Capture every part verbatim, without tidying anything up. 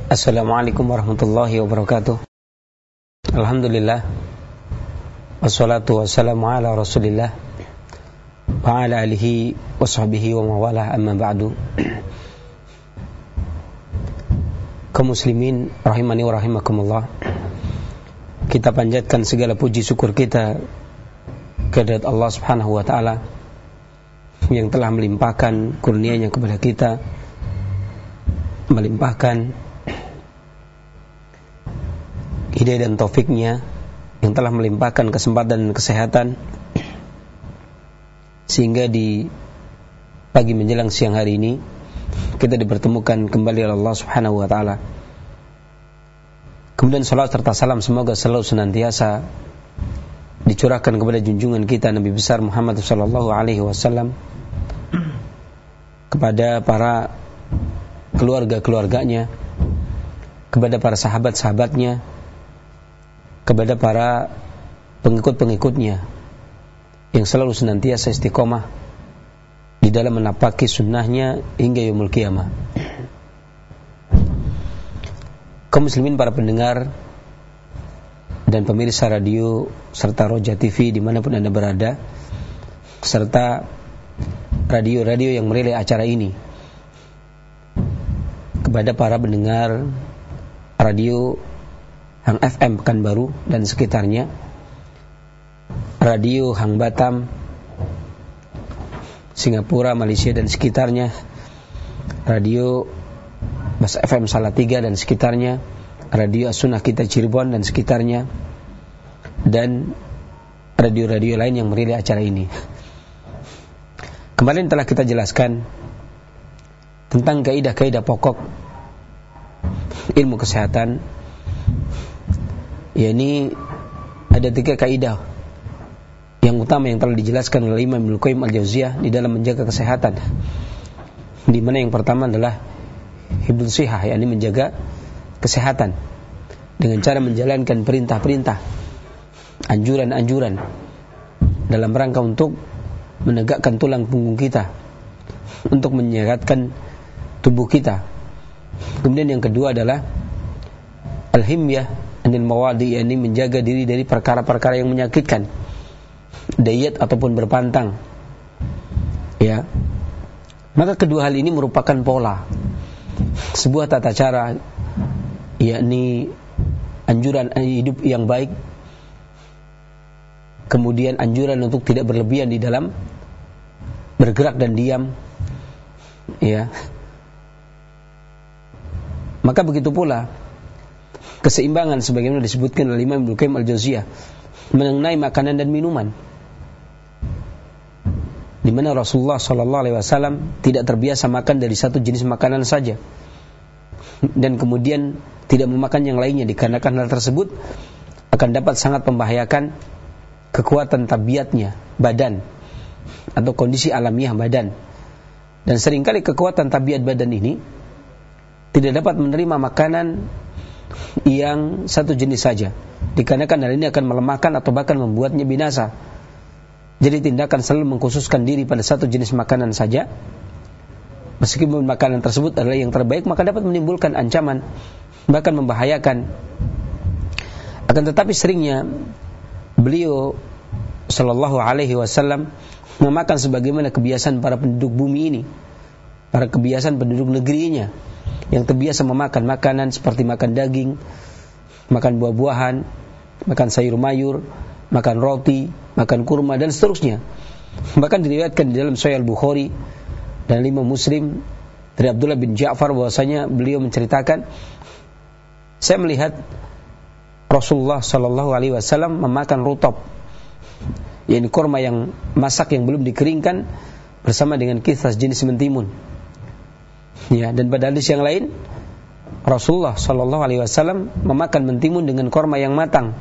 Assalamualaikum warahmatullahi wabarakatuh. Alhamdulillah, wassalatu wassalamu ala rasulillah wa ala alihi wa sahbihi wa mawalah, amma ba'du. Kaum muslimin rahimani wa rahimakumullah, kita panjatkan segala puji syukur kita kehadirat Allah subhanahu wa ta'ala yang telah melimpahkan kurnia-Nya kepada kita, melimpahkan hidayah dan taufiknya, yang telah melimpahkan kesempatan dan kesehatan, sehingga di pagi menjelang siang hari ini kita dipertemukan kembali oleh Allah subhanahu wa ta'ala. Kemudian salat serta salam semoga selalu senantiasa dicurahkan kepada junjungan kita Nabi besar Muhammad sallallahu alaihi wasallam, kepada para keluarga-keluarganya, kepada para sahabat-sahabatnya, kepada para pengikut-pengikutnya yang selalu senantiasa istiqomah di dalam menapaki sunnahnya hingga yaumul qiyamah. Kaum muslimin, para pendengar dan pemirsa radio serta Roja T V dimanapun Anda berada, serta radio-radio yang merelay acara ini, kepada para pendengar radio Hang F M Pekanbaru dan sekitarnya, radio Hang Batam, Singapura, Malaysia dan sekitarnya, radio Bas F M Salatiga dan sekitarnya, radio As-Sunnah Kita Cirebon dan sekitarnya, dan radio-radio lain yang merelay acara ini. Kemarin telah kita jelaskan tentang kaidah-kaidah pokok ilmu kesehatan, yakni ada tiga kaidah yang utama yang telah dijelaskan oleh Imam Ibnu Qayyim Al-Jauziyah di dalam menjaga kesehatan, di mana yang pertama adalah hifdzul shihah, yakni menjaga kesehatan dengan cara menjalankan perintah-perintah, anjuran-anjuran dalam rangka untuk menegakkan tulang punggung kita, untuk menyehatkan tubuh kita. Kemudian yang kedua adalah al-himyah anil mawadi, yakni menjaga diri dari perkara-perkara yang menyakitkan, diet ataupun berpantang. Ya. Maka kedua hal ini merupakan pola, sebuah tata cara, yakni anjuran hidup yang baik, kemudian anjuran untuk tidak berlebihan di dalam bergerak dan diam. Ya. Maka begitu pula keseimbangan sebagaimana disebutkan oleh Imam Ibnu Qayyim Al-Jauziyah mengenai makanan dan minuman, di mana Rasulullah sallallahu alaihi wasallam tidak terbiasa makan dari satu jenis makanan saja, dan kemudian tidak memakan yang lainnya, dikarenakan hal tersebut akan dapat sangat membahayakan kekuatan tabiatnya badan atau kondisi alamiah badan. Dan seringkali kekuatan tabiat badan ini tidak dapat menerima makanan yang satu jenis saja, dikarenakan hal ini akan melemahkan atau bahkan membuatnya binasa. Jadi tindakan selalu mengkhususkan diri pada satu jenis makanan saja, meskipun makanan tersebut adalah yang terbaik, maka dapat menimbulkan ancaman, bahkan membahayakan. Akan tetapi seringnya beliau sallallahu alaihi wasallam memakan sebagaimana kebiasaan para penduduk bumi ini, para kebiasaan penduduk negerinya, yang terbiasa memakan makanan seperti makan daging, makan buah-buahan, makan sayur mayur, makan roti, makan kurma dan seterusnya. Bahkan diriwayatkan di dalam Sahih Al-Bukhari dan Imam Muslim dari Abdullah bin Ja'far bahwasanya beliau menceritakan, saya melihat Rasulullah sallallahu alaihi wasallam memakan rutab, yakni kurma yang masak yang belum dikeringkan, bersama dengan kisah jenis mentimun. Ya, dan pada hadis yang lain Rasulullah sallallahu alaihi wasallam memakan mentimun dengan kurma yang matang.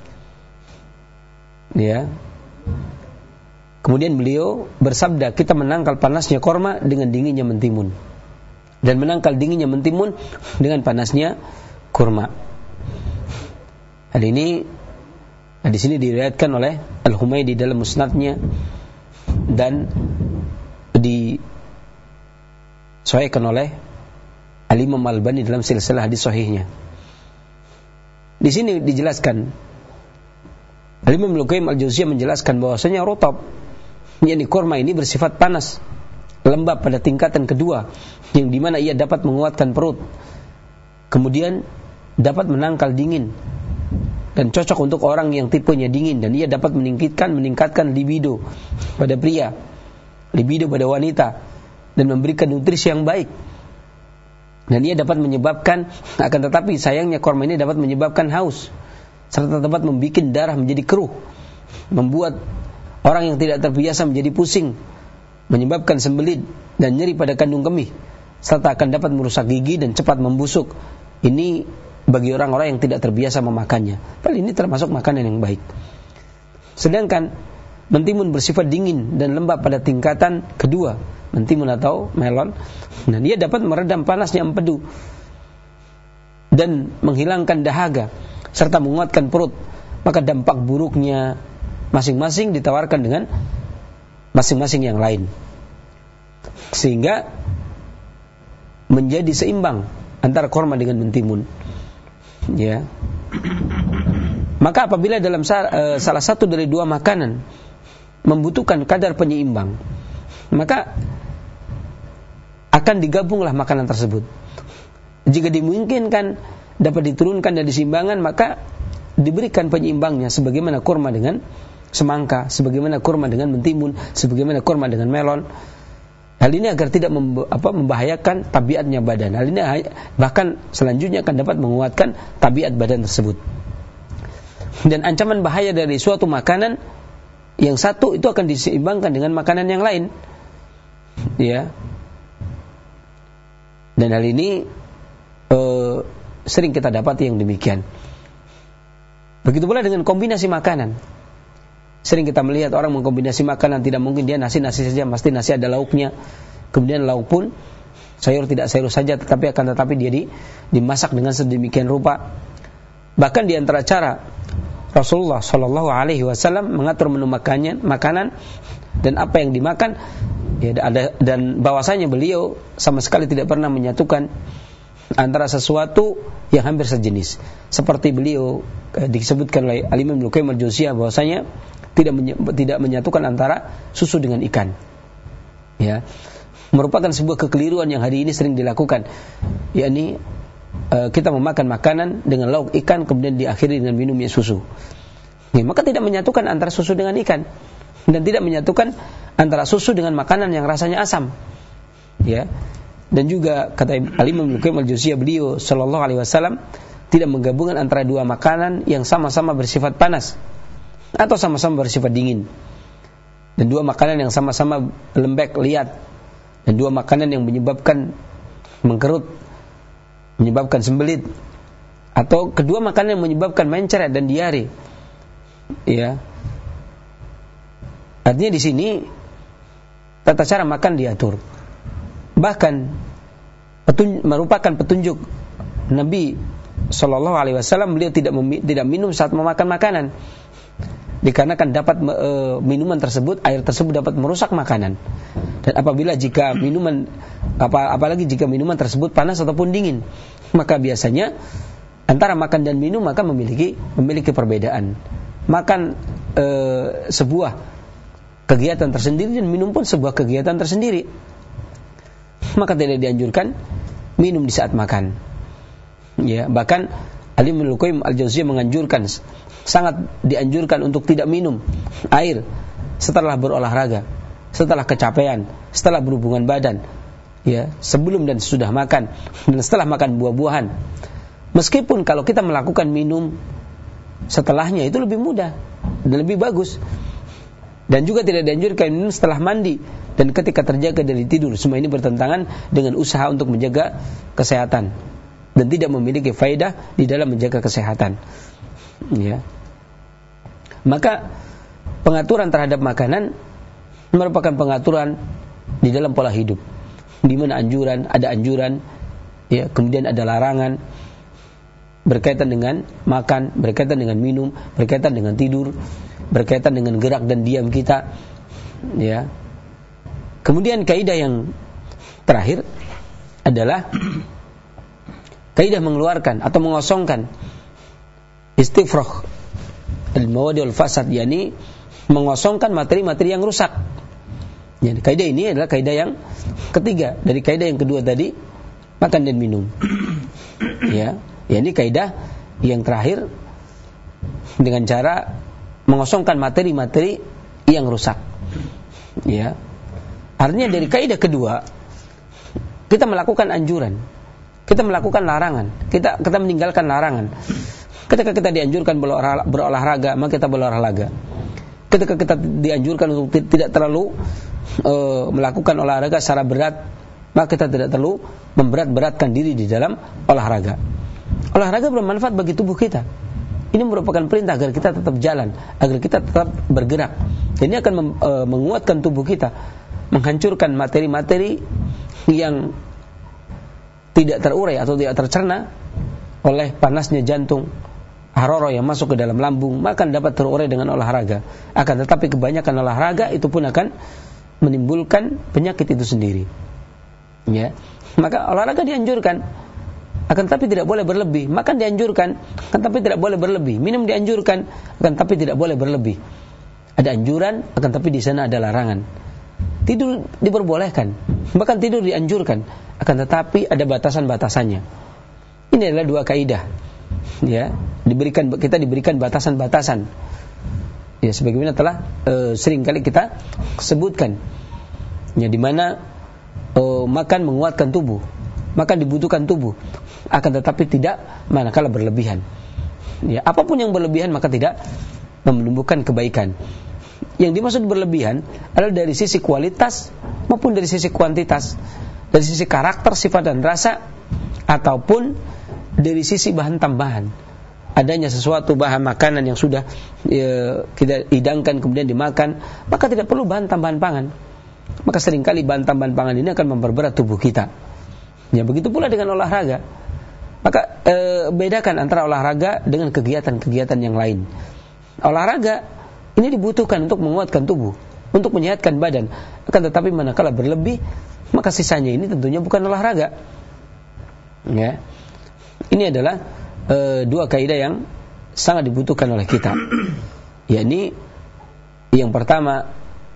Ya. Kemudian beliau bersabda, kita menangkal panasnya kurma dengan dinginnya mentimun, dan menangkal dinginnya mentimun dengan panasnya kurma. Hal ini di sini diriwayatkan oleh Al-Humaydi dalam musnadnya, dan disahihkan oleh Al-Imam Al-Albani dalam silsilah hadis sahihnya. Di sini dijelaskan, Al-Imam Ibnu Qayyim Al-Jauziyah menjelaskan bahwasanya rotab, yakni kurma ini bersifat panas, lembab pada tingkatan kedua, yang dimana ia dapat menguatkan perut, kemudian dapat menangkal dingin, dan cocok untuk orang yang tipenya dingin, dan ia dapat meningkatkan meningkatkan libido pada pria, libido pada wanita, dan memberikan nutrisi yang baik. Dan ia dapat menyebabkan, akan tetapi sayangnya kurma ini dapat menyebabkan haus, serta dapat membuat darah menjadi keruh, membuat orang yang tidak terbiasa menjadi pusing, menyebabkan sembelit dan nyeri pada kandung kemih, serta akan dapat merusak gigi dan cepat membusuk. Ini bagi orang-orang yang tidak terbiasa memakannya. Padahal ini termasuk makanan yang baik. Sedangkan mentimun bersifat dingin dan lembab pada tingkatan kedua, mentimun atau melon, nah dia dapat meredam panasnya empedu dan menghilangkan dahaga serta menguatkan perut. Maka dampak buruknya masing-masing ditawarkan dengan masing-masing yang lain, sehingga menjadi seimbang antara kurma dengan mentimun. Ya. Maka apabila dalam uh, salah satu dari dua makanan membutuhkan kadar penyeimbang, maka akan digabunglah makanan tersebut. Jika dimungkinkan dapat diturunkan dari seimbangan, maka diberikan penyeimbangnya, sebagaimana kurma dengan semangka, sebagaimana kurma dengan mentimun, sebagaimana kurma dengan melon. Hal ini agar tidak memb- apa, membahayakan tabiatnya badan. Hal ini bahkan selanjutnya akan dapat menguatkan tabiat badan tersebut. Dan ancaman bahaya dari suatu makanan yang satu itu akan diseimbangkan dengan makanan yang lain. Ya. Dan hal ini uh, sering kita dapati yang demikian. Begitu pula dengan kombinasi makanan. Sering kita melihat orang mengkombinasi makanan, tidak mungkin dia nasi-nasi saja, pasti nasi ada lauknya. Kemudian lauk pun sayur tidak sayur saja, tetapi akan tetapi dia di, dimasak dengan sedemikian rupa. Bahkan di antara cara Rasulullah Shallallahu Alaihi Wasallam mengatur menu makannya, makanan dan apa yang dimakan, ya ada, dan bahwasanya beliau sama sekali tidak pernah menyatukan antara sesuatu yang hampir sejenis. Seperti beliau eh, disebutkan oleh Al-Imam Ibnu Qayyim Al-Jauziyah bahwasanya tidak menye- tidak menyatukan antara susu dengan ikan. Ya. Merupakan sebuah kekeliruan yang hari ini sering dilakukan, yakni uh, kita memakan makanan dengan lauk ikan kemudian diakhiri dengan minumnya susu. Ya, maka tidak menyatukan antara susu dengan ikan, dan tidak menyatukan antara susu dengan makanan yang rasanya asam. Ya. Dan juga kata Al-Imam Ibnu Qayyim Al-Jauziyah, beliau sallallahu alaihi wasallam tidak menggabungkan antara dua makanan yang sama-sama bersifat panas atau sama-sama bersifat dingin, dan dua makanan yang sama-sama lembek, liat, dan dua makanan yang menyebabkan mengkerut, menyebabkan sembelit, atau kedua makanan yang menyebabkan mencret dan diare. Ya. Artinya di sini tata cara makan diatur. Bahkan petun- merupakan petunjuk Nabi Sallallahu Alaihi Wasallam, beliau tidak mem- tidak minum saat memakan makanan, dikarenakan dapat e, minuman tersebut, air tersebut dapat merusak makanan. Dan apabila jika minuman apa, apalagi jika minuman tersebut panas ataupun dingin, maka biasanya antara makan dan minum maka memiliki memiliki perbedaan. Makan e, sebuah kegiatan tersendiri dan minum pun sebuah kegiatan tersendiri. Maka tidak dianjurkan minum di saat makan. Ya, bahkan Al-Imam Ibnu Qayyim Al-Jauziyah menganjurkan, sangat dianjurkan untuk tidak minum air setelah berolahraga, setelah kecapean, setelah berhubungan badan, ya, sebelum dan sesudah makan, dan setelah makan buah-buahan. Meskipun kalau kita melakukan minum setelahnya itu lebih mudah dan lebih bagus. Dan juga tidak dianjurkan minum setelah mandi dan ketika terjaga dari tidur. Semua ini bertentangan dengan usaha untuk menjaga kesehatan dan tidak memiliki faedah di dalam menjaga kesehatan. Ya. Maka pengaturan terhadap makanan merupakan pengaturan di dalam pola hidup, di mana anjuran, ada anjuran, ya, kemudian ada larangan berkaitan dengan makan, berkaitan dengan minum, berkaitan dengan tidur, berkaitan dengan gerak dan diam kita. Ya. Kemudian kaidah yang terakhir adalah kaidah mengeluarkan atau mengosongkan istifragh al-mawadi wal fasad, yakni mengosongkan materi-materi yang rusak. Jadi kaidah ini adalah kaidah yang ketiga dari kaidah yang kedua tadi, makan dan minum. Ya, ya ini kaidah yang terakhir dengan cara mengosongkan materi-materi yang rusak. Ya. Artinya dari kaidah kedua kita melakukan anjuran, kita melakukan larangan, kita kita meninggalkan larangan. Ketika kita dianjurkan berolahraga, maka kita berolahraga. Ketika kita dianjurkan untuk tidak terlalu e, melakukan olahraga secara berat, maka kita tidak terlalu memberat-beratkan diri di dalam olahraga. Olahraga bermanfaat bagi tubuh kita. Ini merupakan perintah agar kita tetap jalan, agar kita tetap bergerak. Dan ini akan mem, e, menguatkan tubuh kita, menghancurkan materi-materi yang tidak terurai atau tidak tercerna oleh panasnya jantung, haroro yang masuk ke dalam lambung, maka dapat terurai dengan olahraga. Akan tetapi kebanyakan olahraga itu pun akan menimbulkan penyakit itu sendiri. Ya, maka olahraga dianjurkan, akan tetapi tidak boleh berlebih. Makan dianjurkan, akan tetapi tidak boleh berlebih. Minum dianjurkan, akan tetapi tidak boleh berlebih. Ada anjuran, akan tetapi di sana ada larangan. Tidur diperbolehkan, bahkan tidur dianjurkan, akan tetapi ada batasan-batasannya. Ini adalah dua kaidah. Ya, diberikan kita diberikan batasan-batasan. Ya, sebagaimana telah e, sering kali kita sebutkan. Ya, di mana e, makan menguatkan tubuh, makan dibutuhkan tubuh, akan tetapi tidak manakala berlebihan. Ya, apapun yang berlebihan maka tidak menumbuhkan kebaikan. Yang dimaksud berlebihan adalah dari sisi kualitas maupun dari sisi kuantitas, dari sisi karakter, sifat dan rasa, ataupun dari sisi bahan tambahan. Adanya sesuatu bahan makanan yang sudah ya, kita hidangkan kemudian dimakan, maka tidak perlu bahan tambahan pangan. Maka seringkali bahan tambahan pangan ini akan memperberat tubuh kita. Ya, begitu pula dengan olahraga. Maka e, bedakan antara olahraga dengan kegiatan-kegiatan yang lain. Olahraga ini dibutuhkan untuk menguatkan tubuh, untuk menyehatkan badan. Akan tetapi manakala berlebih, maka sisanya ini tentunya bukan olahraga. Ya. Ini adalah e, dua kaidah yang sangat dibutuhkan oleh kita. Yakni yang pertama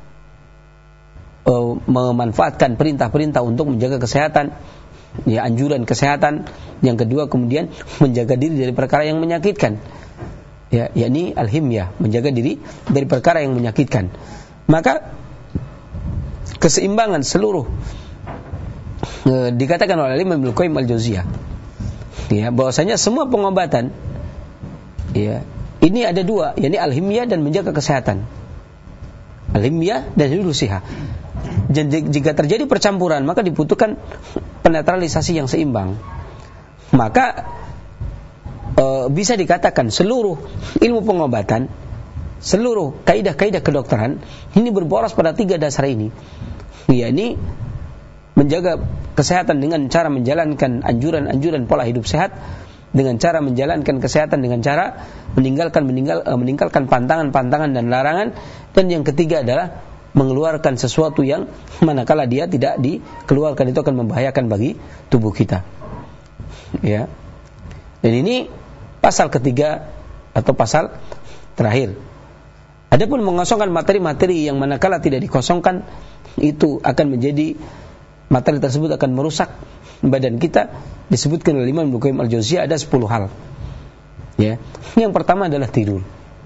e, memanfaatkan perintah-perintah untuk menjaga kesehatan, ya, anjuran kesehatan. Yang kedua kemudian menjaga diri dari perkara yang menyakitkan. Ya, yakni al-himyah, menjaga diri dari perkara yang menyakitkan. Maka keseimbangan seluruh e, dikatakan oleh Imam Ibnu Qayyim al-Jauziyah, ya, bahwasanya semua pengobatan, ya, ini ada dua, yakni al-himyah dan menjaga kesehatan. Al-himyah dan hifdzus-shihah. Jika terjadi percampuran, maka dibutuhkan penetralisasi yang seimbang. Maka e, bisa dikatakan seluruh ilmu pengobatan, seluruh kaidah-kaidah kedokteran ini berboros pada tiga dasar ini, yakni menjaga kesehatan dengan cara menjalankan anjuran-anjuran pola hidup sehat, dengan cara menjalankan kesehatan dengan cara meninggalkan meninggal, e, meninggalkan pantangan-pantangan dan larangan, dan yang ketiga adalah mengeluarkan sesuatu yang manakala dia tidak dikeluarkan itu akan membahayakan bagi tubuh kita. Ya. Dan ini pasal ketiga atau pasal terakhir. Adapun mengosongkan materi-materi yang manakala tidak dikosongkan, itu akan menjadi materi tersebut akan merusak badan kita. Disebutkan oleh Imam Ibnu Qayyim al-Jauziyah ada sepuluh hal. Ya. Yang pertama adalah tidur.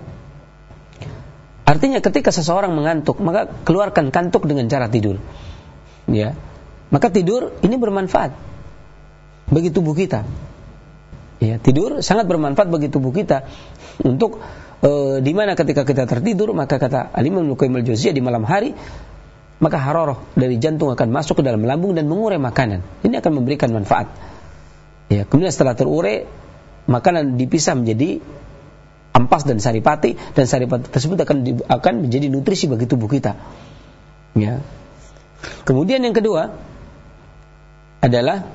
Artinya ketika seseorang mengantuk, maka keluarkan kantuk dengan cara tidur. Ya. Maka tidur ini bermanfaat bagi tubuh kita. Ya, tidur sangat bermanfaat bagi tubuh kita untuk e, di mana ketika kita tertidur, maka kata Al-Imam Ibnu Qayyim al-Jauziyah, di malam hari maka hararah dari jantung akan masuk ke dalam lambung dan mengurai makanan. Ini akan memberikan manfaat. Ya, kemudian setelah terurai, makanan dipisah menjadi ampas dan saripati, dan saripati tersebut akan di, akan menjadi nutrisi bagi tubuh kita. Ya. Kemudian yang kedua adalah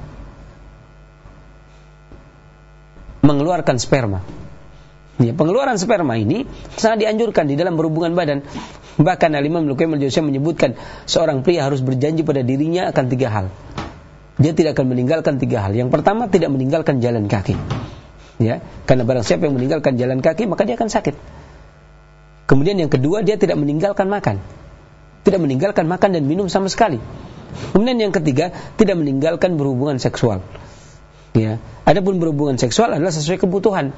mengeluarkan sperma. Ya, pengeluaran sperma ini sangat dianjurkan di dalam berhubungan badan. Bahkan Al-Imam Ibnu Qayyim al-Jauziyah menyebutkan seorang pria harus berjanji pada dirinya akan tiga hal. dia tidak akan meninggalkan tiga hal. Yang pertama, tidak meninggalkan jalan kaki. Ya, karena barang siapa yang meninggalkan jalan kaki, maka dia akan sakit. Kemudian yang kedua, dia tidak meninggalkan makan. Tidak meninggalkan makan dan minum sama sekali. Kemudian yang ketiga, tidak meninggalkan berhubungan seksual. Ya, adapun berhubungan seksual adalah sesuai kebutuhan.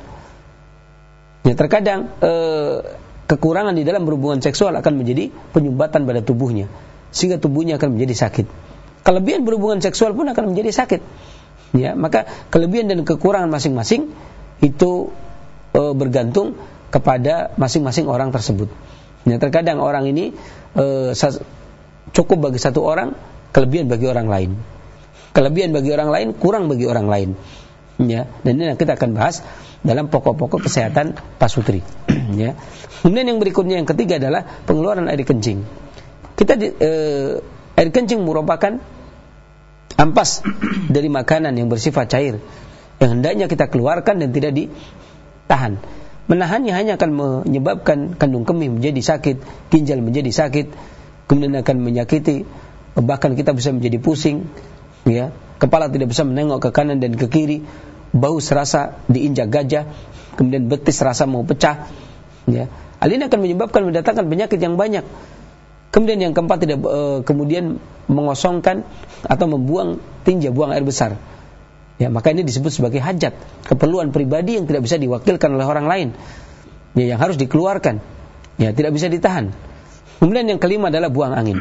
Ya, terkadang eh, kekurangan di dalam berhubungan seksual akan menjadi penyumbatan pada tubuhnya, sehingga tubuhnya akan menjadi sakit. Kelebihan berhubungan seksual pun akan menjadi sakit. Ya, maka kelebihan dan kekurangan masing-masing itu e, bergantung kepada masing-masing orang tersebut. Ya, terkadang orang ini e, cukup bagi satu orang, kelebihan bagi orang lain. Kelebihan bagi orang lain, kurang bagi orang lain. Ya, dan ini kita akan bahas dalam pokok-pokok kesehatan pasutri. Ya. Kemudian yang berikutnya, yang ketiga adalah pengeluaran air kencing. Kita di, e, air kencing merupakan ampas dari makanan yang bersifat cair yang hendaknya kita keluarkan dan tidak ditahan. Menahannya hanya akan menyebabkan kandung kemih menjadi sakit, ginjal menjadi sakit, kemudian akan menyakiti, bahkan kita bisa menjadi pusing, ya, kepala tidak bisa menengok ke kanan dan ke kiri, bau serasa diinjak gajah, kemudian betis rasa mau pecah, ya. Hal ini akan menyebabkan mendatangkan penyakit yang banyak. Kemudian yang keempat, tidak e, kemudian mengosongkan atau membuang tinja, buang air besar. Ya, maka ini disebut sebagai hajat, keperluan pribadi yang tidak bisa diwakilkan oleh orang lain. Ya, yang harus dikeluarkan. Ya, tidak bisa ditahan. Kemudian yang kelima adalah buang angin.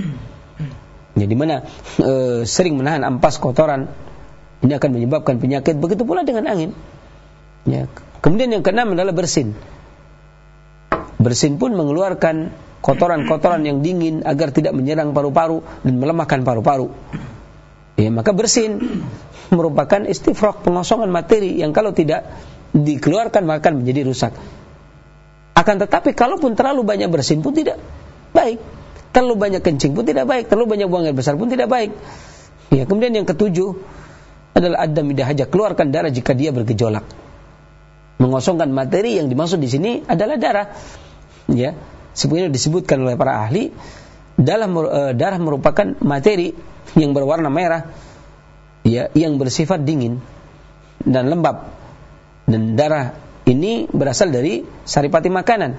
Ya, di mana e, sering menahan ampas kotoran, ini akan menyebabkan penyakit. Begitu pula dengan angin. Ya. Kemudian yang keenam adalah bersin. Bersin pun mengeluarkan kotoran-kotoran yang dingin agar tidak menyerang paru-paru dan melemahkan paru-paru. Ya, maka bersin merupakan istifraq, pengosongan materi yang kalau tidak dikeluarkan maka akan menjadi rusak. Akan tetapi kalaupun terlalu banyak bersin pun tidak baik, terlalu banyak kencing pun tidak baik, terlalu banyak buang air besar pun tidak baik. Ya, kemudian yang ketujuh adalah adam idahajah, keluarkan darah jika dia bergejolak. Mengosongkan materi yang dimaksud di sini adalah darah. Ya, sebenarnya disebutkan oleh para ahli, dalam uh, darah merupakan materi yang berwarna merah, ya, yang bersifat dingin dan lembab. Dan darah ini berasal dari saripati makanan.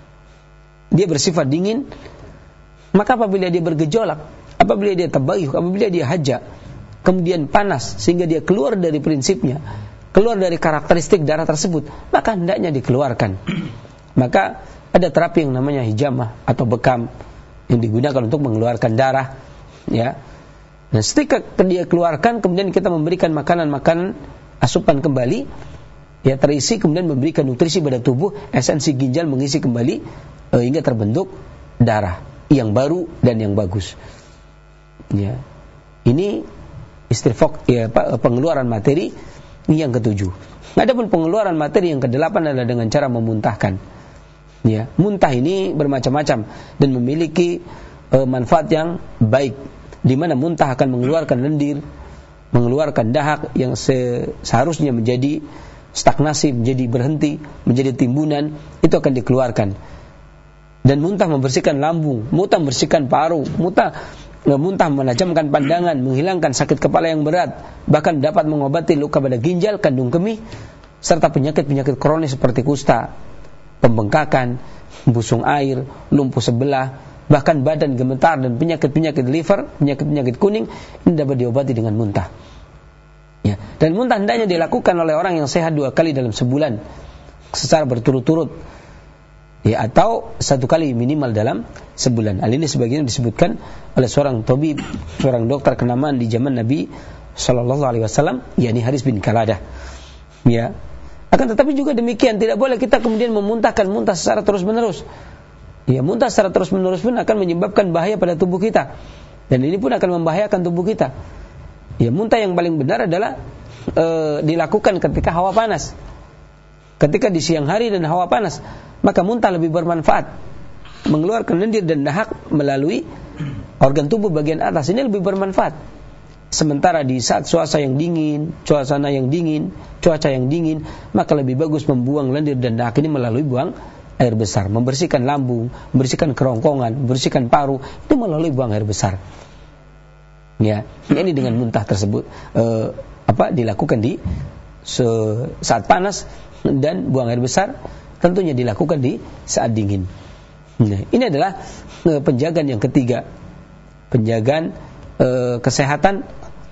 Dia bersifat dingin, maka apabila dia bergejolak, apabila dia tabayuh, apabila dia haja, kemudian panas sehingga dia keluar dari prinsipnya, keluar dari karakteristik darah tersebut, maka hendaknya dikeluarkan. Maka ada terapi yang namanya hijamah atau bekam yang digunakan untuk mengeluarkan darah, ya. Dan setelah dia keluarkan, kemudian kita memberikan makanan-makanan asupan kembali, ya, terisi, kemudian memberikan nutrisi pada tubuh, esensi ginjal mengisi kembali eh, hingga terbentuk darah yang baru dan yang bagus. Ya. Ini istifraq, ya, pengeluaran materi yang ketujuh. Adapun pengeluaran materi yang kedelapan adalah dengan cara memuntahkan. Ya, muntah ini bermacam-macam dan memiliki e, manfaat yang baik, di mana muntah akan mengeluarkan lendir, mengeluarkan dahak yang se- seharusnya menjadi stagnasi, menjadi berhenti, menjadi timbunan, itu akan dikeluarkan. Dan muntah membersihkan lambung, muntah membersihkan paru, muntah e, muntah menajamkan pandangan, menghilangkan sakit kepala yang berat, bahkan dapat mengobati luka pada ginjal, kandung kemih, serta penyakit-penyakit kronis seperti kusta, pembengkakan, busung air, lumpuh sebelah, bahkan badan gemetar dan penyakit-penyakit liver, penyakit-penyakit kuning, ini dapat diobati dengan muntah. Ya. Dan muntah hendaknya dilakukan oleh orang yang sehat dua kali dalam sebulan secara berturut-turut, ya, atau satu kali minimal dalam sebulan. Hal ini sebagian disebutkan oleh seorang tabib, seorang dokter kenamaan di zaman Nabi Shallallahu Alaihi Wasallam, yakni Haris bin Kaladah. Ya. Akan tetapi juga demikian, tidak boleh kita kemudian memuntahkan muntah secara terus-menerus. Ya, muntah secara terus-menerus pun akan menyebabkan bahaya pada tubuh kita. Dan ini pun akan membahayakan tubuh kita. Ya, muntah yang paling benar adalah e, dilakukan ketika hawa panas. Ketika di siang hari dan hawa panas, maka muntah lebih bermanfaat. Mengeluarkan lendir dan dahak melalui organ tubuh bagian atas, ini lebih bermanfaat. Sementara di saat suasana yang dingin, suasana yang dingin, cuaca yang dingin, maka lebih bagus membuang lendir dan dahak ini melalui buang air besar, membersihkan lambung, membersihkan kerongkongan, membersihkan paru, itu melalui buang air besar. Ya, ini dengan muntah tersebut eh, apa dilakukan di se- saat panas, dan buang air besar tentunya dilakukan di saat dingin. Nah, ini adalah eh, penjagaan yang ketiga, penjagaan eh, kesehatan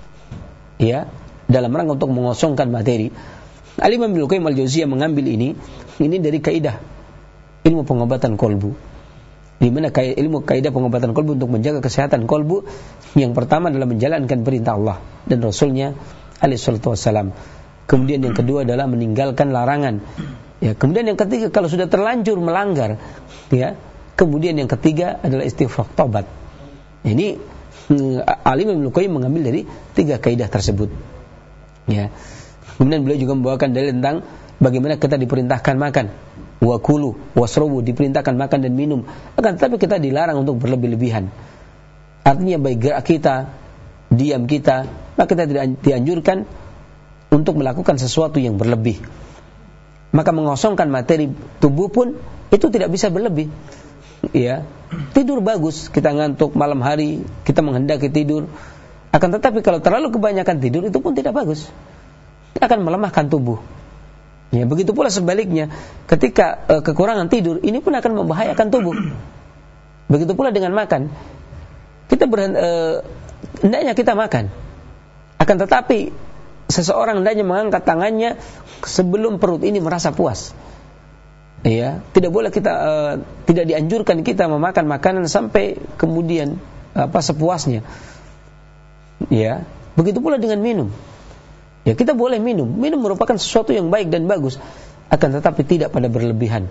ya dalam rangka untuk mengosongkan materi. Al-Imam Ibnu Qayyim al-Jauziyah mengambil ini ini dari kaidah ilmu pengobatan kolbu, di mana ilmu kaidah pengobatan kolbu untuk menjaga kesehatan kolbu, yang pertama adalah menjalankan perintah Allah dan Rasulnya alaihi salatu wassalam. Kemudian yang kedua adalah meninggalkan larangan. Ya, kemudian yang ketiga kalau sudah terlanjur melanggar, ya, kemudian yang ketiga adalah istighfar, taubat. Ini Al-Imam Ibnu Qayyim mengambil dari tiga kaidah tersebut. Ya. Kemudian beliau juga membawakan dalil tentang bagaimana kita diperintahkan makan, wa kulu wasrabu, diperintahkan makan dan minum. Akan tetapi kita dilarang untuk berlebih-lebihan. Artinya baik gerak kita, diam kita, maka kita tidak dianjurkan untuk melakukan sesuatu yang berlebih. Maka mengosongkan materi tubuh pun itu tidak bisa berlebih. Ya, tidur bagus, kita ngantuk malam hari, kita menghendaki tidur. Akan tetapi kalau terlalu kebanyakan tidur itu pun tidak bagus, akan melemahkan tubuh. Ya, begitu pula sebaliknya, ketika uh, kekurangan tidur, ini pun akan membahayakan tubuh. Begitu pula dengan makan. Kita berhend, uh, hendaknya kita makan. Akan tetapi seseorang hendaknya mengangkat tangannya sebelum perut ini merasa puas. Ya, tidak boleh kita uh, tidak dianjurkan kita memakan makanan sampai kemudian apa sepuasnya. Ya, begitu pula dengan minum. Ya, kita boleh minum. Minum merupakan sesuatu yang baik dan bagus, akan tetapi tidak pada berlebihan.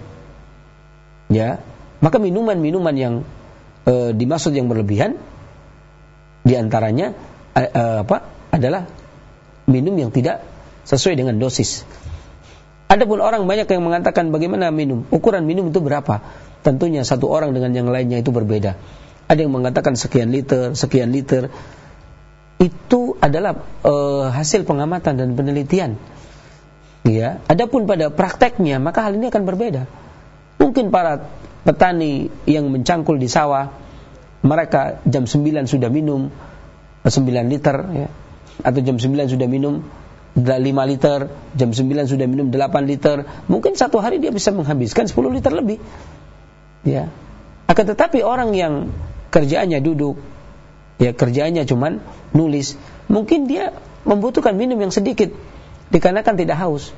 Ya, maka minuman-minuman yang uh, dimaksud yang berlebihan diantaranya uh, uh, apa adalah minum yang tidak sesuai dengan dosis. Adapun orang banyak yang mengatakan bagaimana minum, ukuran minum itu berapa? Tentunya satu orang dengan yang lainnya itu berbeda. Ada yang mengatakan sekian liter, sekian liter. Itu adalah e, hasil pengamatan dan penelitian. Ya, adapun pada prakteknya maka hal ini akan berbeda. Mungkin para petani yang mencangkul di sawah, mereka jam sembilan sudah minum sembilan liter, ya, atau jam sembilan sudah minum lima liter, jam sembilan sudah minum delapan liter. Mungkin satu hari dia bisa menghabiskan sepuluh liter lebih. Ya. Akan tetapi orang yang kerjaannya duduk, ya kerjaannya cuman nulis, mungkin dia membutuhkan minum yang sedikit dikarenakan tidak haus.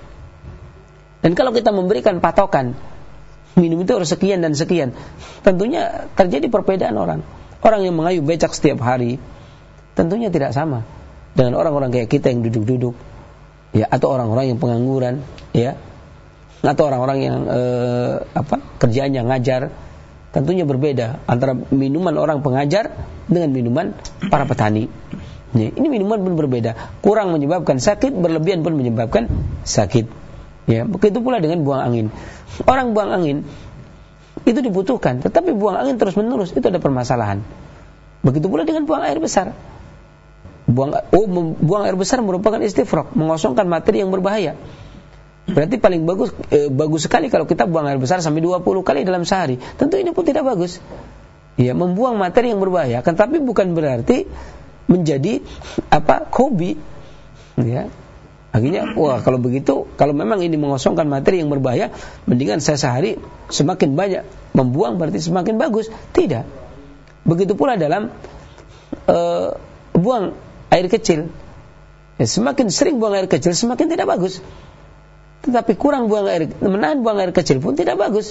Dan kalau kita memberikan patokan minum itu harus sekian dan sekian, tentunya terjadi perbedaan orang. Orang yang mengayuh becak setiap hari tentunya tidak sama dengan orang-orang kayak kita yang duduk-duduk, ya, atau orang-orang yang pengangguran, ya, atau orang-orang yang eh, apa kerjaannya ngajar. Tentunya berbeda antara minuman orang pengajar dengan minuman para petani. Ya, ini minuman pun berbeda. Kurang menyebabkan sakit, berlebihan pun menyebabkan sakit. Ya, begitu pula dengan buang angin. Orang buang angin itu dibutuhkan, tetapi buang angin terus-menerus itu ada permasalahan. Begitu pula dengan buang air besar. Buang, oh, buang air besar merupakan istifraq, mengosongkan materi yang berbahaya. Berarti paling bagus eh, bagus sekali kalau kita buang air besar sampai dua puluh kali dalam sehari. Tentu ini pun tidak bagus. Ya, membuang materi yang berbahaya, kan, tapi bukan berarti menjadi apa hobi. Ya. Akhirnya, wah kalau begitu, kalau memang ini mengosongkan materi yang berbahaya, mendingan saya sehari semakin banyak membuang berarti semakin bagus. Tidak. Begitu pula dalam uh, buang air kecil. Ya, semakin sering buang air kecil semakin tidak bagus. Tetapi kurang buang air, menahan buang air kecil pun tidak bagus.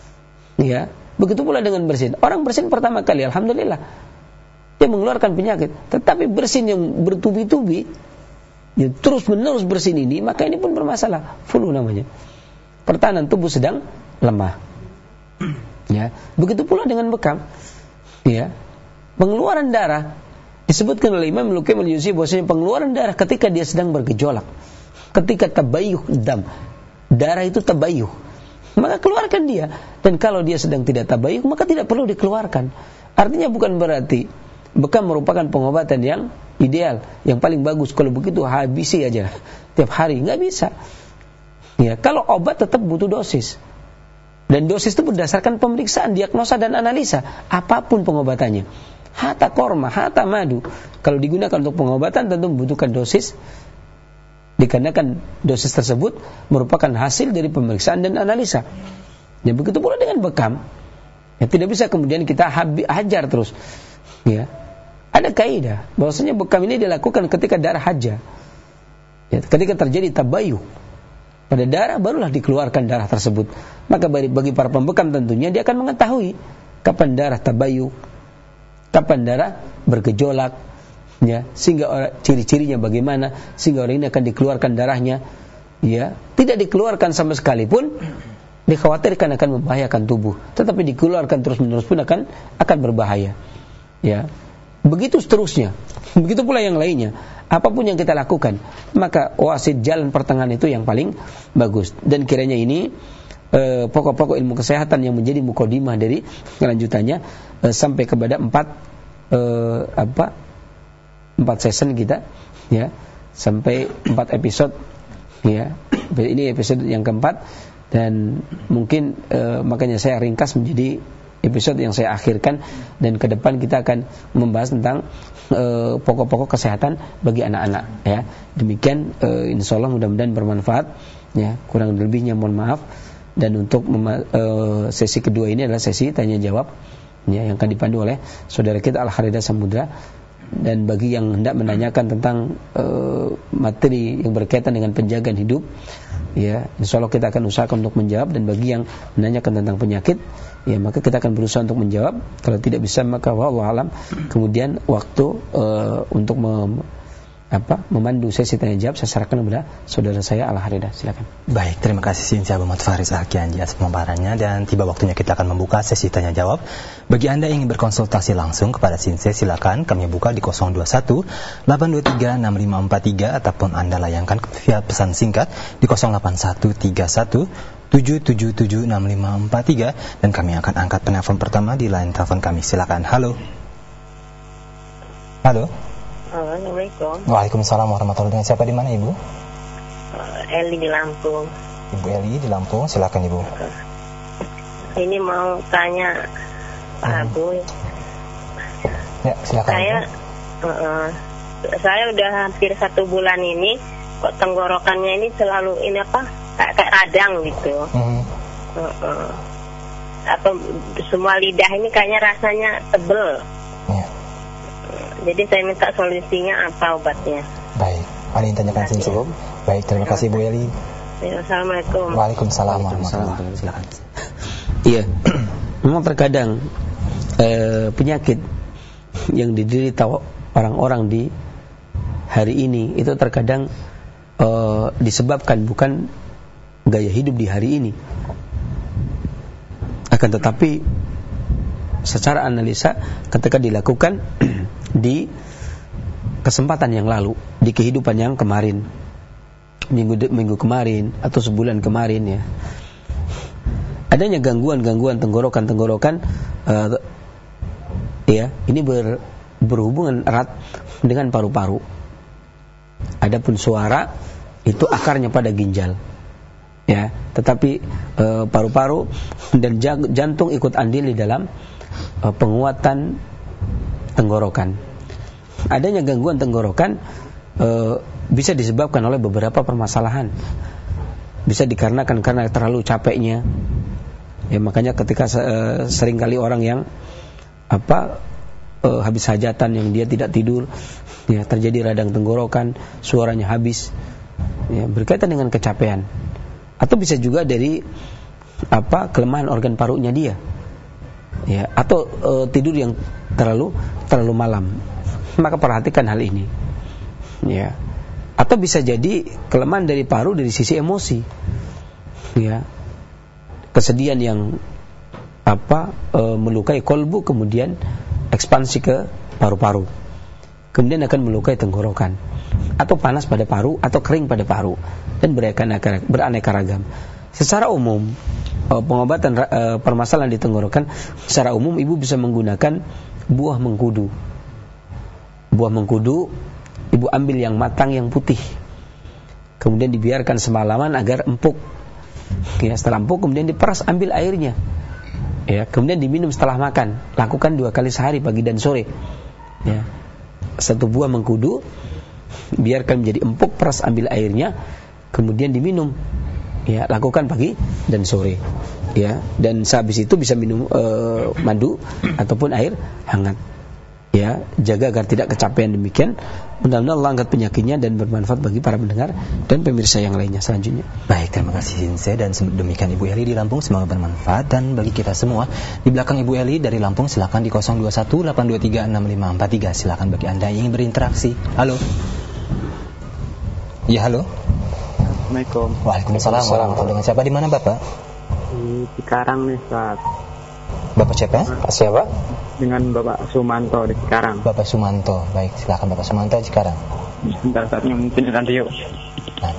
Ya, begitu pula dengan bersin. Orang bersin pertama kali, alhamdulillah, dia mengeluarkan penyakit. Tetapi bersin yang bertubi-tubi, ya, terus menerus bersin ini, maka ini pun bermasalah. Flu namanya. Pertahanan tubuh sedang lemah. Ya, begitu pula dengan bekam. Ya, pengeluaran darah disebutkan oleh Imam Ibnu Qayyim al-Jauziyah bahwasanya pengeluaran darah ketika dia sedang bergejolak, ketika tabayyuh dam, darah itu tabayyuh, maka keluarkan dia. Dan kalau dia sedang tidak tabayyuh, maka tidak perlu dikeluarkan. Artinya bukan berarti bekam merupakan pengobatan yang ideal, yang paling bagus. Kalau begitu habisi aja tiap hari, nggak bisa. Ya, kalau obat tetap butuh dosis. Dan dosis itu berdasarkan pemeriksaan, diagnosa dan analisa. Apapun pengobatannya. hatta korma, hatta madu. Kalau digunakan untuk pengobatan tentu membutuhkan dosis, dikarenakan dosis tersebut merupakan hasil dari pemeriksaan dan analisa. Ya, begitu pula dengan bekam. Ya, tidak bisa kemudian kita habi, hajar terus. Ya. Ada kaidah bahwasanya bekam ini dilakukan ketika darah haja. Ya, ketika terjadi tabayuh pada darah, barulah dikeluarkan darah tersebut. Maka bagi para pembekam tentunya dia akan mengetahui kapan darah tabayuh, kapan darah bergejolak, ya, sehingga orang, ciri-cirinya bagaimana, sehingga orang ini akan dikeluarkan darahnya. Ya, tidak dikeluarkan sama sekali pun dikhawatirkan akan membahayakan tubuh, tetapi dikeluarkan terus-menerus pun akan akan berbahaya. Ya, begitu seterusnya. Begitu pula yang lainnya. Apapun yang kita lakukan, maka wasit jalan pertengahan itu yang paling bagus. Dan kiranya ini eh, pokok-pokok ilmu kesehatan yang menjadi mukadimah dari kelanjutannya eh, sampai kepada empat eh, apa empat season kita, ya, sampai empat episode, ya. Ini episode yang keempat dan mungkin eh, makanya saya ringkas menjadi episode yang saya akhirkan, dan ke depan kita akan membahas tentang uh, pokok-pokok kesehatan bagi anak-anak, ya. Demikian uh, insyaallah mudah-mudahan bermanfaat, ya. Kurang lebihnya mohon maaf. Dan untuk mema- uh, sesi kedua ini adalah sesi tanya jawab, ya, yang akan dipandu oleh saudara kita Al-Harida Samudra. Dan bagi yang hendak menanyakan tentang uh, materi yang berkaitan dengan penjagaan hidup, ya, insyaallah kita akan usahakan untuk menjawab. Dan bagi yang menanyakan tentang penyakit, ya, maka kita akan berusaha untuk menjawab. Kalau tidak bisa maka wallahu alam kemudian waktu uh, untuk mem, apa, memandu sesi tanya jawab saya serahkan kepada saudara saya Al-Harida. Silakan. Baik, terima kasih Sinca Muhammad Faris Al-Kianji atas pemaparannya, dan tiba waktunya kita akan membuka sesi tanya jawab. Bagi Anda yang ingin berkonsultasi langsung kepada Sinca, silakan kami buka di nol dua satu delapan dua tiga enam lima empat tiga ataupun Anda layangkan via pesan singkat di nol delapan satu tiga satu tujuh tujuh tujuh enam lima empat tiga, dan kami akan angkat penelpon pertama di line telepon kami. Silakan. Halo. Halo. Assalamualaikum. Waalaikumsalam warahmatullahi wabarakatuh. Siapa di mana Ibu? Uh, Eli di Lampung. Ibu Eli di Lampung, silakan Ibu. Uh, ini mau tanya Pak hmm. Abu. Ya, silakan. Saya, uh, uh, saya udah hampir satu bulan ini, kok tenggorokannya ini selalu ini apa? Kayak, kayak radang gitu. Hmm. Uh, uh, apa semua lidah ini kayaknya rasanya tebel. Ya. Jadi saya minta solusinya apa obatnya. Baik, ada yang tanyakan sini sebelum. Baik, terima kasih Bu Eli. Ya, Assalamualaikum. Waalaikumsalam warahmatullahi wabarakatuh. Silakan. Iya, memang terkadang eh, penyakit yang diderita orang-orang di hari ini itu terkadang eh, disebabkan bukan gaya hidup di hari ini, akan tetapi secara analisa ketika dilakukan di kesempatan yang lalu, di kehidupan yang kemarin, minggu minggu kemarin atau sebulan kemarin, ya, adanya gangguan-gangguan tenggorokan-tenggorokan, uh, ya, ini ber, berhubungan erat dengan paru-paru. Adapun suara itu akarnya pada ginjal, ya, tetapi uh, paru-paru dan jantung ikut andil di dalam uh, penguatan tenggorokan. Adanya gangguan tenggorokan e, bisa disebabkan oleh beberapa permasalahan. Bisa dikarenakan karena terlalu capeknya. Ya, makanya ketika e, sering kali orang yang apa e, habis hajatan yang dia tidak tidur, ya, terjadi radang tenggorokan, suaranya habis, ya, berkaitan dengan kecapean. Atau bisa juga dari apa kelemahan organ parunya dia. Ya, atau e, tidur yang terlalu terlalu malam. Maka perhatikan hal ini, ya. Atau bisa jadi kelemahan dari paru dari sisi emosi, ya, kesedihan yang apa e, melukai kolbu kemudian ekspansi ke paru-paru, kemudian akan melukai tenggorokan, atau panas pada paru atau kering pada paru, dan beraneka, beraneka ragam. Secara umum e, pengobatan e, permasalahan di tenggorokan secara umum ibu bisa menggunakan buah mengkudu. Buah mengkudu ibu ambil yang matang, yang putih, kemudian dibiarkan semalaman agar empuk, ya, setelah empuk kemudian diperas, ambil airnya, Ya, kemudian diminum setelah makan. Lakukan dua kali sehari, pagi dan sore. Ya. Satu buah mengkudu, biarkan menjadi empuk, peras, ambil airnya, kemudian diminum. Ya, lakukan pagi dan sore. Ya, dan sehabis itu bisa minum uh, madu ataupun air hangat. Ya, jaga agar tidak kecapean demikian. Mudah-mudahan Allah angkat penyakitnya dan bermanfaat bagi para pendengar dan pemirsa yang lainnya selanjutnya. Baik, terima kasih Sinse, dan demikian Ibu Eli di Lampung, semoga bermanfaat. Dan bagi kita semua di belakang Ibu Eli dari Lampung, silakan di nol dua satu delapan dua tiga enam lima empat tiga. Silakan bagi Anda yang ingin berinteraksi. Halo. Ya, halo. Assalamualaikum. Waalaikumsalam warahmatullahi. Dengan siapa, di mana Bapak? Di Cikarang nih, Ustaz. Bapak siapa? Siapa? Dengan Bapak Sumanto di Cikarang. Bapak Sumanto. Baik, silakan Bapak Sumanto di Cikarang. Sebentar, saatnya mungkin radio. Nah.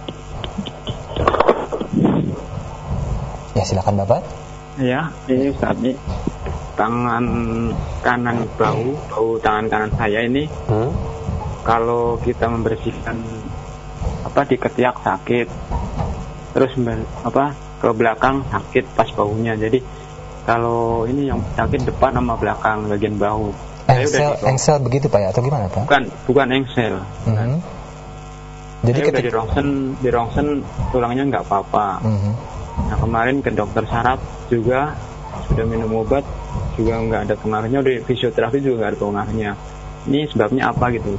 Ya, silakan Bapak. Ya, ini Ustaz, nih tangan kanan bahu, bahu tangan kanan saya ini, hmm? kalau kita membersihkan apa di ketiak sakit, terus apa ke belakang sakit pas bahunya. Jadi kalau ini yang sakit depan sama belakang bagian bahu. Engsel, engsel begitu Pak ya, atau gimana Pak? Bukan, bukan engsel. Mm-hmm. Jadi saya ketika... udah di rongsen, di rongsen tulangnya nggak apa-apa. Mm-hmm. Nah kemarin ke dokter saraf juga sudah minum obat juga nggak ada pengaruhnya, udah fisioterapi juga nggak ada pengaruhnya. Ini sebabnya apa gitu?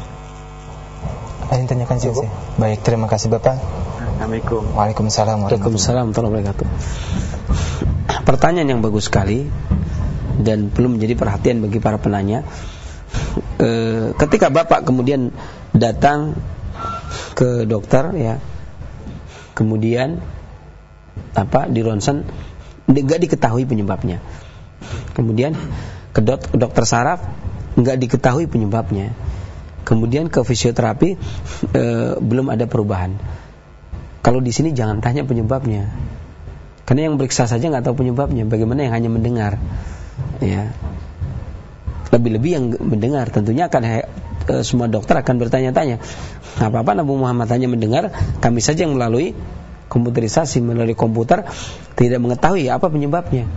Ada yang tanyakan sih. Baik, terima kasih Bapak. Assalamualaikum. Waalaikumsalam. Waalaikumsalam warahmatullahi wabarakatuh. Pertanyaan yang bagus sekali dan perlu menjadi perhatian bagi para penanya. E, ketika Bapak kemudian datang ke dokter, ya, kemudian apa di ronsen nggak diketahui penyebabnya, kemudian ke dok, dokter saraf nggak diketahui penyebabnya, kemudian ke fisioterapi e, belum ada perubahan. Kalau di sini jangan tanya penyebabnya, karena yang periksa saja nggak tahu penyebabnya. Bagaimana yang hanya mendengar, ya. Lebih-lebih yang mendengar tentunya akan e, semua dokter akan bertanya-tanya. Apa-apa Nabi Muhammad hanya mendengar, kami saja yang melalui komputerisasi, melalui komputer tidak mengetahui apa penyebabnya.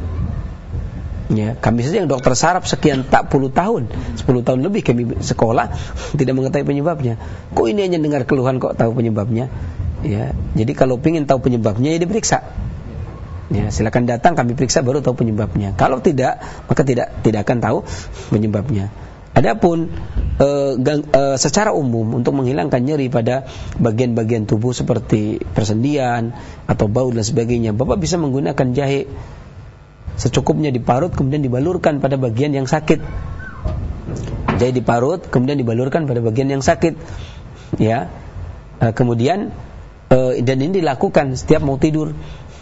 Ya, kami saja yang dokter saraf sekian tak puluh tahun, sepuluh tahun lebih kami sekolah tidak mengetahui penyebabnya. Kok ini hanya dengar keluhan kok tahu penyebabnya? Ya, jadi kalau ingin tahu penyebabnya ya diperiksa. Ya, silakan datang kami periksa baru tahu penyebabnya. Kalau tidak, maka tidak tidak akan tahu penyebabnya. Adapun e, gang, e, secara umum untuk menghilangkan nyeri pada bagian-bagian tubuh seperti persendian atau bau dan sebagainya, Bapak bisa menggunakan jahe secukupnya diparut kemudian dibalurkan pada bagian yang sakit. Jahe diparut kemudian dibalurkan pada bagian yang sakit. Ya. E, kemudian e, dan ini dilakukan setiap mau tidur.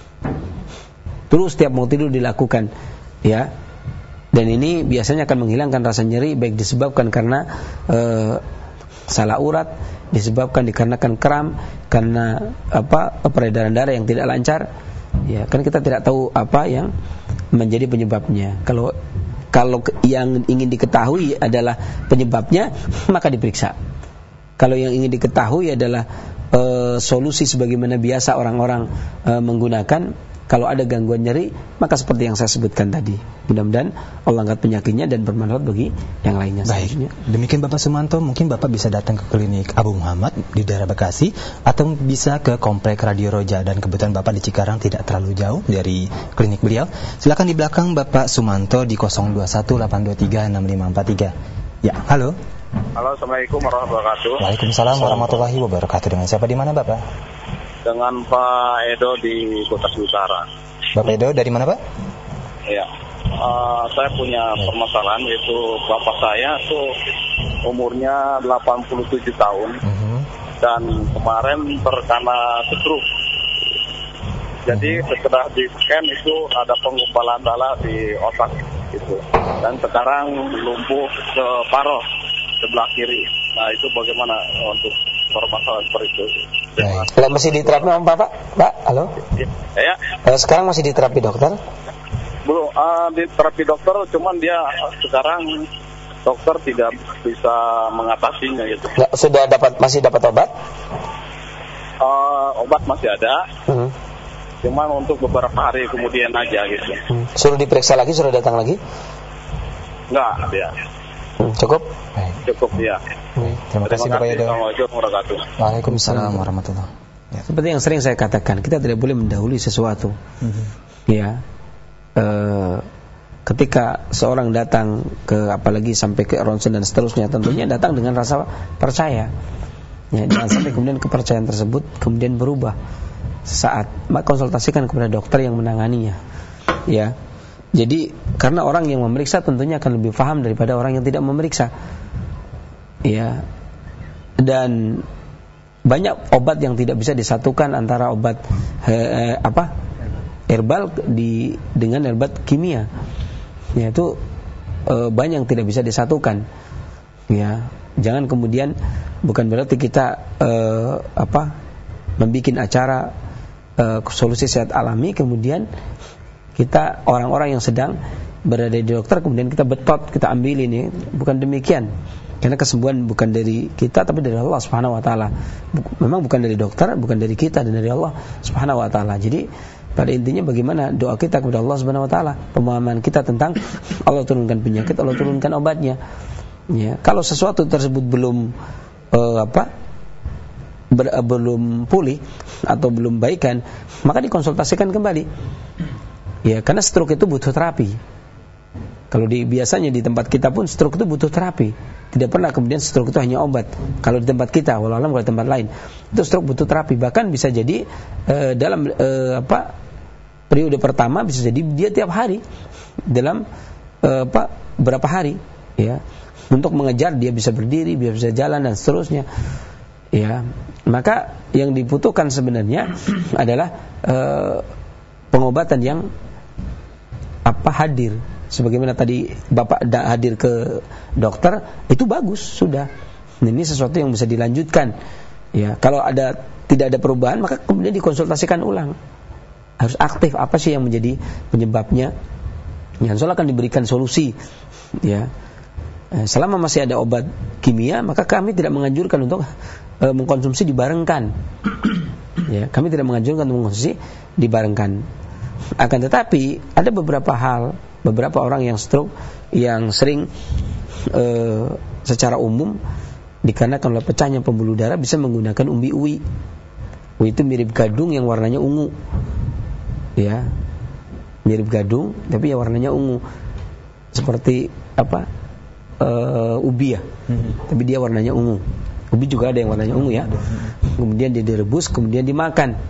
Terus setiap mau tidur dilakukan, ya. Dan ini biasanya akan menghilangkan rasa nyeri, baik disebabkan karena e, salah urat, disebabkan dikarenakan kram, karena apa peredaran darah yang tidak lancar, ya. Kan kita tidak tahu apa yang menjadi penyebabnya. Kalau kalau yang ingin diketahui adalah penyebabnya, maka diperiksa. Kalau yang ingin diketahui adalah e, solusi sebagaimana biasa orang-orang e, menggunakan. Kalau ada gangguan nyeri, maka seperti yang saya sebutkan tadi. Mudah-mudahan Allah angkat penyakitnya dan bermanfaat bagi yang lainnya. Baik, demikian Bapak Sumanto. Mungkin Bapak bisa datang ke klinik Abu Muhammad di daerah Bekasi, atau bisa ke komplek Radio Roja. Dan kebetulan Bapak di Cikarang tidak terlalu jauh dari klinik beliau. Silakan di belakang Bapak Sumanto di nol dua satu delapan dua tiga enam lima empat tiga. Ya, halo. Halo, Assalamualaikum warahmatullahi wabarakatuh. Waalaikumsalam warahmatullahi wabarakatuh. Dengan siapa, di mana Bapak? Dengan Pak Edo di Kota Utara. Bapak Edo dari mana Pak? Ya, uh, saya punya permasalahan, yaitu bapak saya tuh umurnya delapan puluh tujuh tahun, uh-huh. dan kemarin terkena stroke. Jadi uh-huh. setelah di scan itu ada penggumpalan darah di otak gitu, dan sekarang lumpuh ke paruh sebelah kiri. Nah itu bagaimana untuk permasalahan seperti itu? Kalau masih diterapi sama Bapak? Pak, halo? Ya. Kalau sekarang masih diterapi dokter? Belum, uh, diterapi dokter, cuman dia sekarang dokter tidak bisa mengatasinya gitu. Nggak, sudah dapat masih dapat obat? Uh, obat masih ada. Uh-huh. cuman untuk beberapa hari kemudian aja gitu. Hmm. Suruh diperiksa lagi, suruh datang lagi? Enggak, ya. Hmm, cukup? Baik. Cukup ya. Hmm. Terima kasih Bapak Edo. Assalamualaikum warahmatullahi wabarakatuh. Waalaikumsalam warahmatullahi. Ya. Seperti yang sering saya katakan, kita tidak boleh mendahului sesuatu. Mm-hmm. Ya, e, ketika seorang datang ke, apalagi sampai ke ronsen dan seterusnya, tentunya datang dengan rasa percaya. Ya, jangan sampai kemudian kepercayaan tersebut kemudian berubah saat konsultasikan kepada dokter yang menanganinya. Ya, jadi karena orang yang memeriksa tentunya akan lebih paham daripada orang yang tidak memeriksa. Ya, dan banyak obat yang tidak bisa disatukan antara obat eh, apa herbal di dengan obat kimia. Ya, itu eh, banyak yang tidak bisa disatukan. Ya, jangan kemudian bukan berarti kita eh, apa membuat acara eh, solusi sehat alami, kemudian kita orang-orang yang sedang berada di dokter kemudian kita betot, kita ambil ini. Bukan demikian. Karena kesembuhan bukan dari kita tapi dari Allah Subhanahu wa taala. Memang bukan dari dokter, bukan dari kita, dan dari Allah Subhanahu wa taala. Jadi pada intinya bagaimana doa kita kepada Allah Subhanahu wa taala, pemahaman kita tentang Allah turunkan penyakit, Allah turunkan obatnya. Ya, kalau sesuatu tersebut belum uh, apa? Ber, uh, belum pulih atau belum baikan, maka dikonsultasikan kembali. Ya, karena stroke itu butuh terapi. Kalau di biasanya di tempat kita pun stroke itu butuh terapi. Tidak pernah kemudian stroke itu hanya obat. Kalau di tempat kita, walau alam kalau di tempat lain, itu stroke butuh terapi. Bahkan bisa jadi e, dalam e, apa periode pertama bisa jadi dia tiap hari dalam e, apa berapa hari, ya, untuk mengejar dia bisa berdiri, dia bisa jalan dan seterusnya. Ya, maka yang dibutuhkan sebenarnya adalah e, pengobatan yang apa hadir. Sebagaimana tadi Bapak hadir ke dokter, itu bagus, sudah. Ini sesuatu yang bisa dilanjutkan. Ya, kalau ada tidak ada perubahan, maka kemudian dikonsultasikan ulang. Harus aktif apa sih yang menjadi penyebabnya? Ya, insya Allah akan diberikan solusi. Ya, selama masih ada obat kimia, maka kami tidak menganjurkan untuk e, mengkonsumsi dibarengkan. Ya, kami tidak menganjurkan untuk mengkonsumsi dibarengkan. Akan tetapi ada beberapa hal. Beberapa orang yang stroke yang sering e, secara umum dikarenakan oleh pecahnya pembuluh darah bisa menggunakan umbi uwi. Uwi itu mirip gadung yang warnanya ungu. Ya. Mirip gadung tapi yang warnanya ungu. Seperti apa? E, ubi ya. Mm-hmm. Tapi dia warnanya ungu. Ubi juga ada yang warnanya ungu ya. Kemudian dia direbus, kemudian dimakan.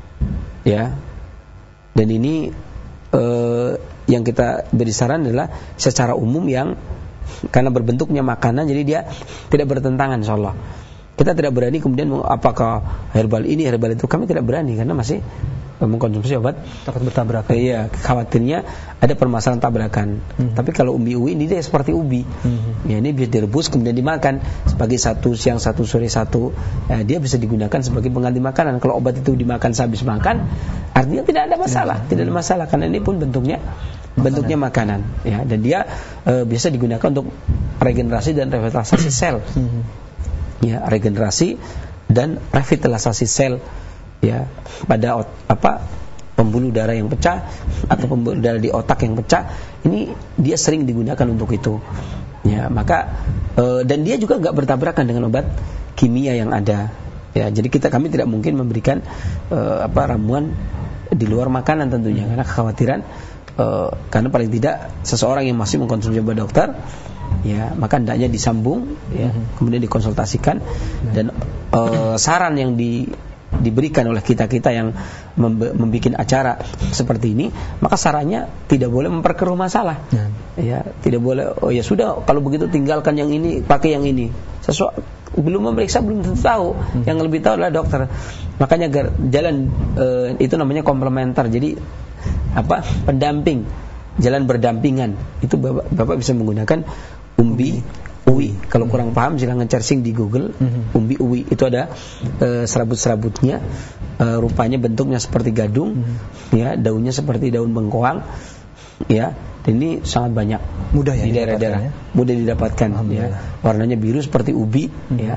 Ya. Dan ini e, yang kita beri saran adalah secara umum yang karena berbentuknya makanan, jadi dia tidak bertentangan insyaallah. Kita tidak berani kemudian apakah herbal ini, herbal itu, kami tidak berani karena masih mengkonsumsi obat takut bertabrakan. Iya, khawatirnya ada permasalahan tabrakan. Hmm. Tapi kalau umbi uwi ini dia seperti ubi. Hmm. Ya, ini bisa direbus kemudian dimakan sebagai satu siang satu sore satu. Ya, dia bisa digunakan sebagai pengganti makanan. Kalau obat itu dimakan sehabis makan, artinya tidak ada masalah, hmm. tidak ada masalah karena ini pun bentuknya makanan. bentuknya makanan. Ya, dan dia e, bisa digunakan untuk regenerasi dan revitalisasi sel. Hmm. Ya, regenerasi dan revitalisasi sel. Ya, pada ot, apa pembuluh darah yang pecah atau pembuluh darah di otak yang pecah, ini dia sering digunakan untuk itu. Ya, maka e, dan dia juga enggak bertabrakan dengan obat kimia yang ada. Ya, jadi kita kami tidak mungkin memberikan e, apa ramuan di luar makanan tentunya karena kekhawatiran e, karena paling tidak seseorang yang masih mengkonsumsi obat dokter, ya, maka hendaknya disambung, ya, kemudian dikonsultasikan dan e, saran yang di diberikan oleh kita-kita yang membuat acara seperti ini, maka sarannya tidak boleh memperkeruh masalah. Ya. Ya, tidak boleh. Oh ya sudah, kalau begitu tinggalkan yang ini, pakai yang ini. Sesuatu belum memeriksa belum tentu tahu. Hmm. Yang lebih tahu adalah dokter. Makanya jalan eh, itu namanya komplementer. Jadi apa? Pendamping, jalan berdampingan. Itu Bapak, Bapak bisa menggunakan umbi uwi. Kalau kurang paham silakan searching di Google. Mm-hmm. Umbi uwi itu ada e, serabut-serabutnya, e, rupanya bentuknya seperti gadung, mm-hmm. ya, daunnya seperti daun bengkoang, ya. Dan ini sangat banyak, mudah ya di daerah-daerah, mudah didapatkan, ya. Warnanya biru seperti ubi, mm-hmm. ya.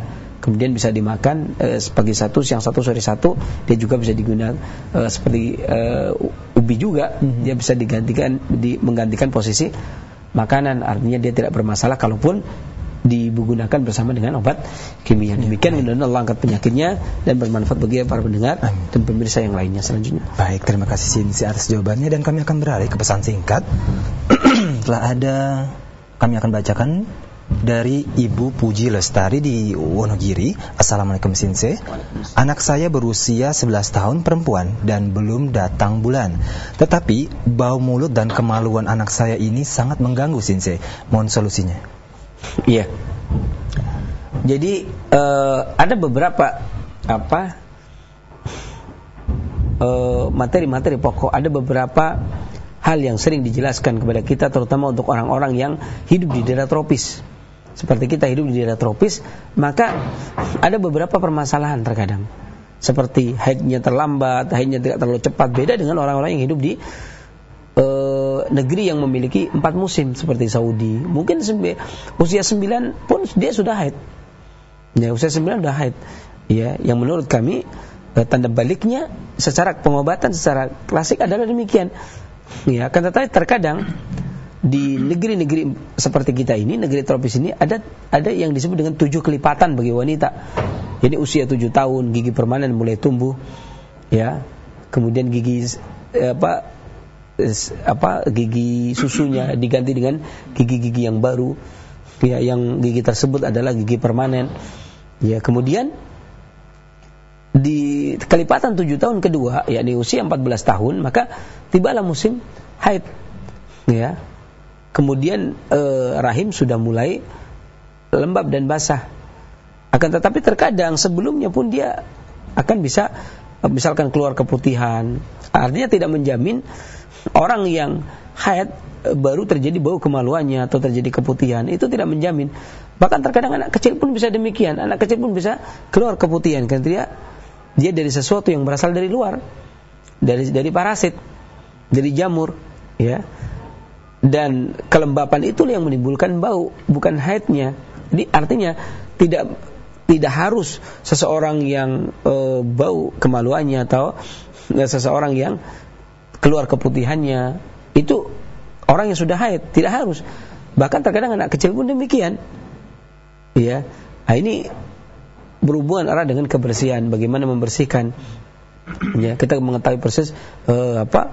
kemudian bisa dimakan e, pagi satu, siang satu, sore satu. Dia juga bisa digunakan e, seperti e, ubi juga, mm-hmm. dia bisa digantikan di, menggantikan posisi makanan. Artinya dia tidak bermasalah kalaupun digunakan bersama dengan obat kimia. Demikian mudah-mudahan Allah angkat penyakitnya dan bermanfaat bagi para pendengar Amin. Dan pemirsa yang lainnya selanjutnya. Baik, terima kasih Sinsi atas jawabannya, dan kami akan beralih ke pesan singkat. Telah ada, kami akan bacakan dari Ibu Puji Lestari di Wonogiri. Assalamualaikum Sinse. Anak saya berusia sebelas tahun, perempuan, dan belum datang bulan. Tetapi bau mulut dan kemaluan anak saya ini sangat mengganggu Sinse. Mohon solusinya. Iya. Jadi uh, ada beberapa apa uh, materi-materi pokok, ada beberapa hal yang sering dijelaskan kepada kita, terutama untuk orang-orang yang hidup di daerah tropis. Seperti kita hidup di daerah tropis, maka ada beberapa permasalahan terkadang. Seperti haidnya terlambat, haidnya tidak terlalu cepat, beda dengan orang-orang yang hidup di Uh, negeri yang memiliki empat musim seperti Saudi. Mungkin sembi- usia sembilan pun dia sudah haid. Ya, usia sembilan sudah haid. Ya, yang menurut kami uh, tanda baliknya secara pengobatan secara klasik adalah demikian. Ya, akan tetapi terkadang di negeri-negeri seperti kita ini, negeri tropis ini, ada ada yang disebut dengan tujuh kelipatan bagi wanita. Jadi usia tujuh tahun gigi permanen mulai tumbuh, ya. Kemudian gigi eh, apa apa gigi susunya diganti dengan gigi-gigi yang baru, ya, yang gigi tersebut adalah gigi permanen. Ya, kemudian di kelipatan tujuh tahun kedua, yakni usia empat belas tahun, maka tibalah musim haid. Ya. Kemudian eh, rahim sudah mulai lembab dan basah. Akan tetapi terkadang sebelumnya pun dia akan bisa misalkan keluar keputihan. Artinya tidak menjamin orang yang haid baru terjadi bau kemaluannya atau terjadi keputihan, itu tidak menjamin. Bahkan terkadang anak kecil pun bisa demikian. Anak kecil pun bisa keluar keputihan karena dia dia dari sesuatu yang berasal dari luar, dari dari parasit, dari jamur, ya. Dan kelembapan itulah yang menimbulkan bau, bukan haidnya. Jadi artinya tidak tidak harus seseorang yang e, bau kemaluannya atau ya, seseorang yang keluar keputihannya itu orang yang sudah haid, tidak harus. Bahkan terkadang anak kecil pun demikian. Ya. Nah, ini berhubungan erat dengan kebersihan, bagaimana membersihkan. Ya, kita mengetahui persis uh, apa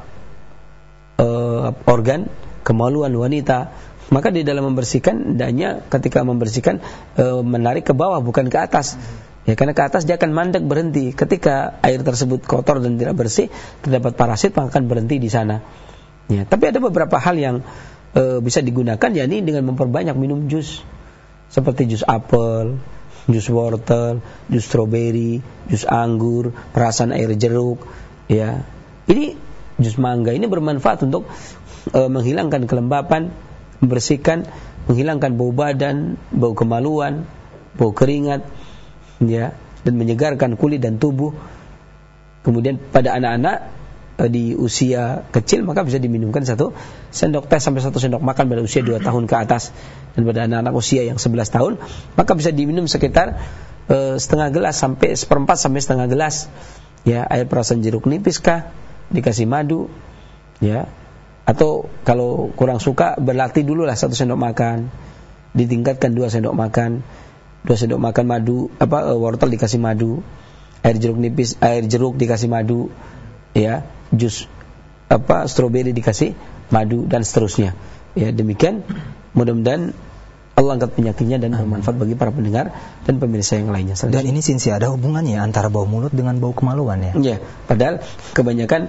uh, organ kemaluan wanita. Maka di dalam membersihkan, hendaknya ketika membersihkan uh, menarik ke bawah bukan ke atas. Ya, karena ke atas dia akan mandek berhenti. Ketika air tersebut kotor dan tidak bersih, terdapat parasit, maka akan berhenti di sana. Ya, tapi ada beberapa hal yang e, bisa digunakan, yakni dengan memperbanyak minum jus, seperti jus apel, jus wortel, jus stroberi, jus anggur, perasan air jeruk. Ya, ini jus mangga ini bermanfaat untuk e, menghilangkan kelembapan, membersihkan, menghilangkan bau badan, bau kemaluan, bau keringat. Ya, dan menyegarkan kulit dan tubuh. Kemudian pada anak-anak e, di usia kecil maka bisa diminumkan satu sendok teh sampai satu sendok makan pada usia dua tahun ke atas. Dan pada anak-anak usia yang sebelas tahun maka bisa diminum sekitar e, setengah gelas sampai seperempat sampai setengah gelas. Ya, air perasan jeruk nipis kah, dikasih madu, ya. Atau kalau kurang suka berlatih dulu lah satu sendok makan, ditingkatkan dua sendok makan. Dua sendok makan madu, apa wortel dikasih madu, air jeruk nipis, air jeruk dikasih madu, ya, jus apa stroberi dikasih madu dan seterusnya. Ya, demikian mudah-mudahan Allah angkat penyakitnya dan bermanfaat bagi para pendengar dan pemirsa yang lainnya. Dan ini Sinsi ada hubungannya antara bau mulut dengan bau kemaluan ya? Ya, padahal kebanyakan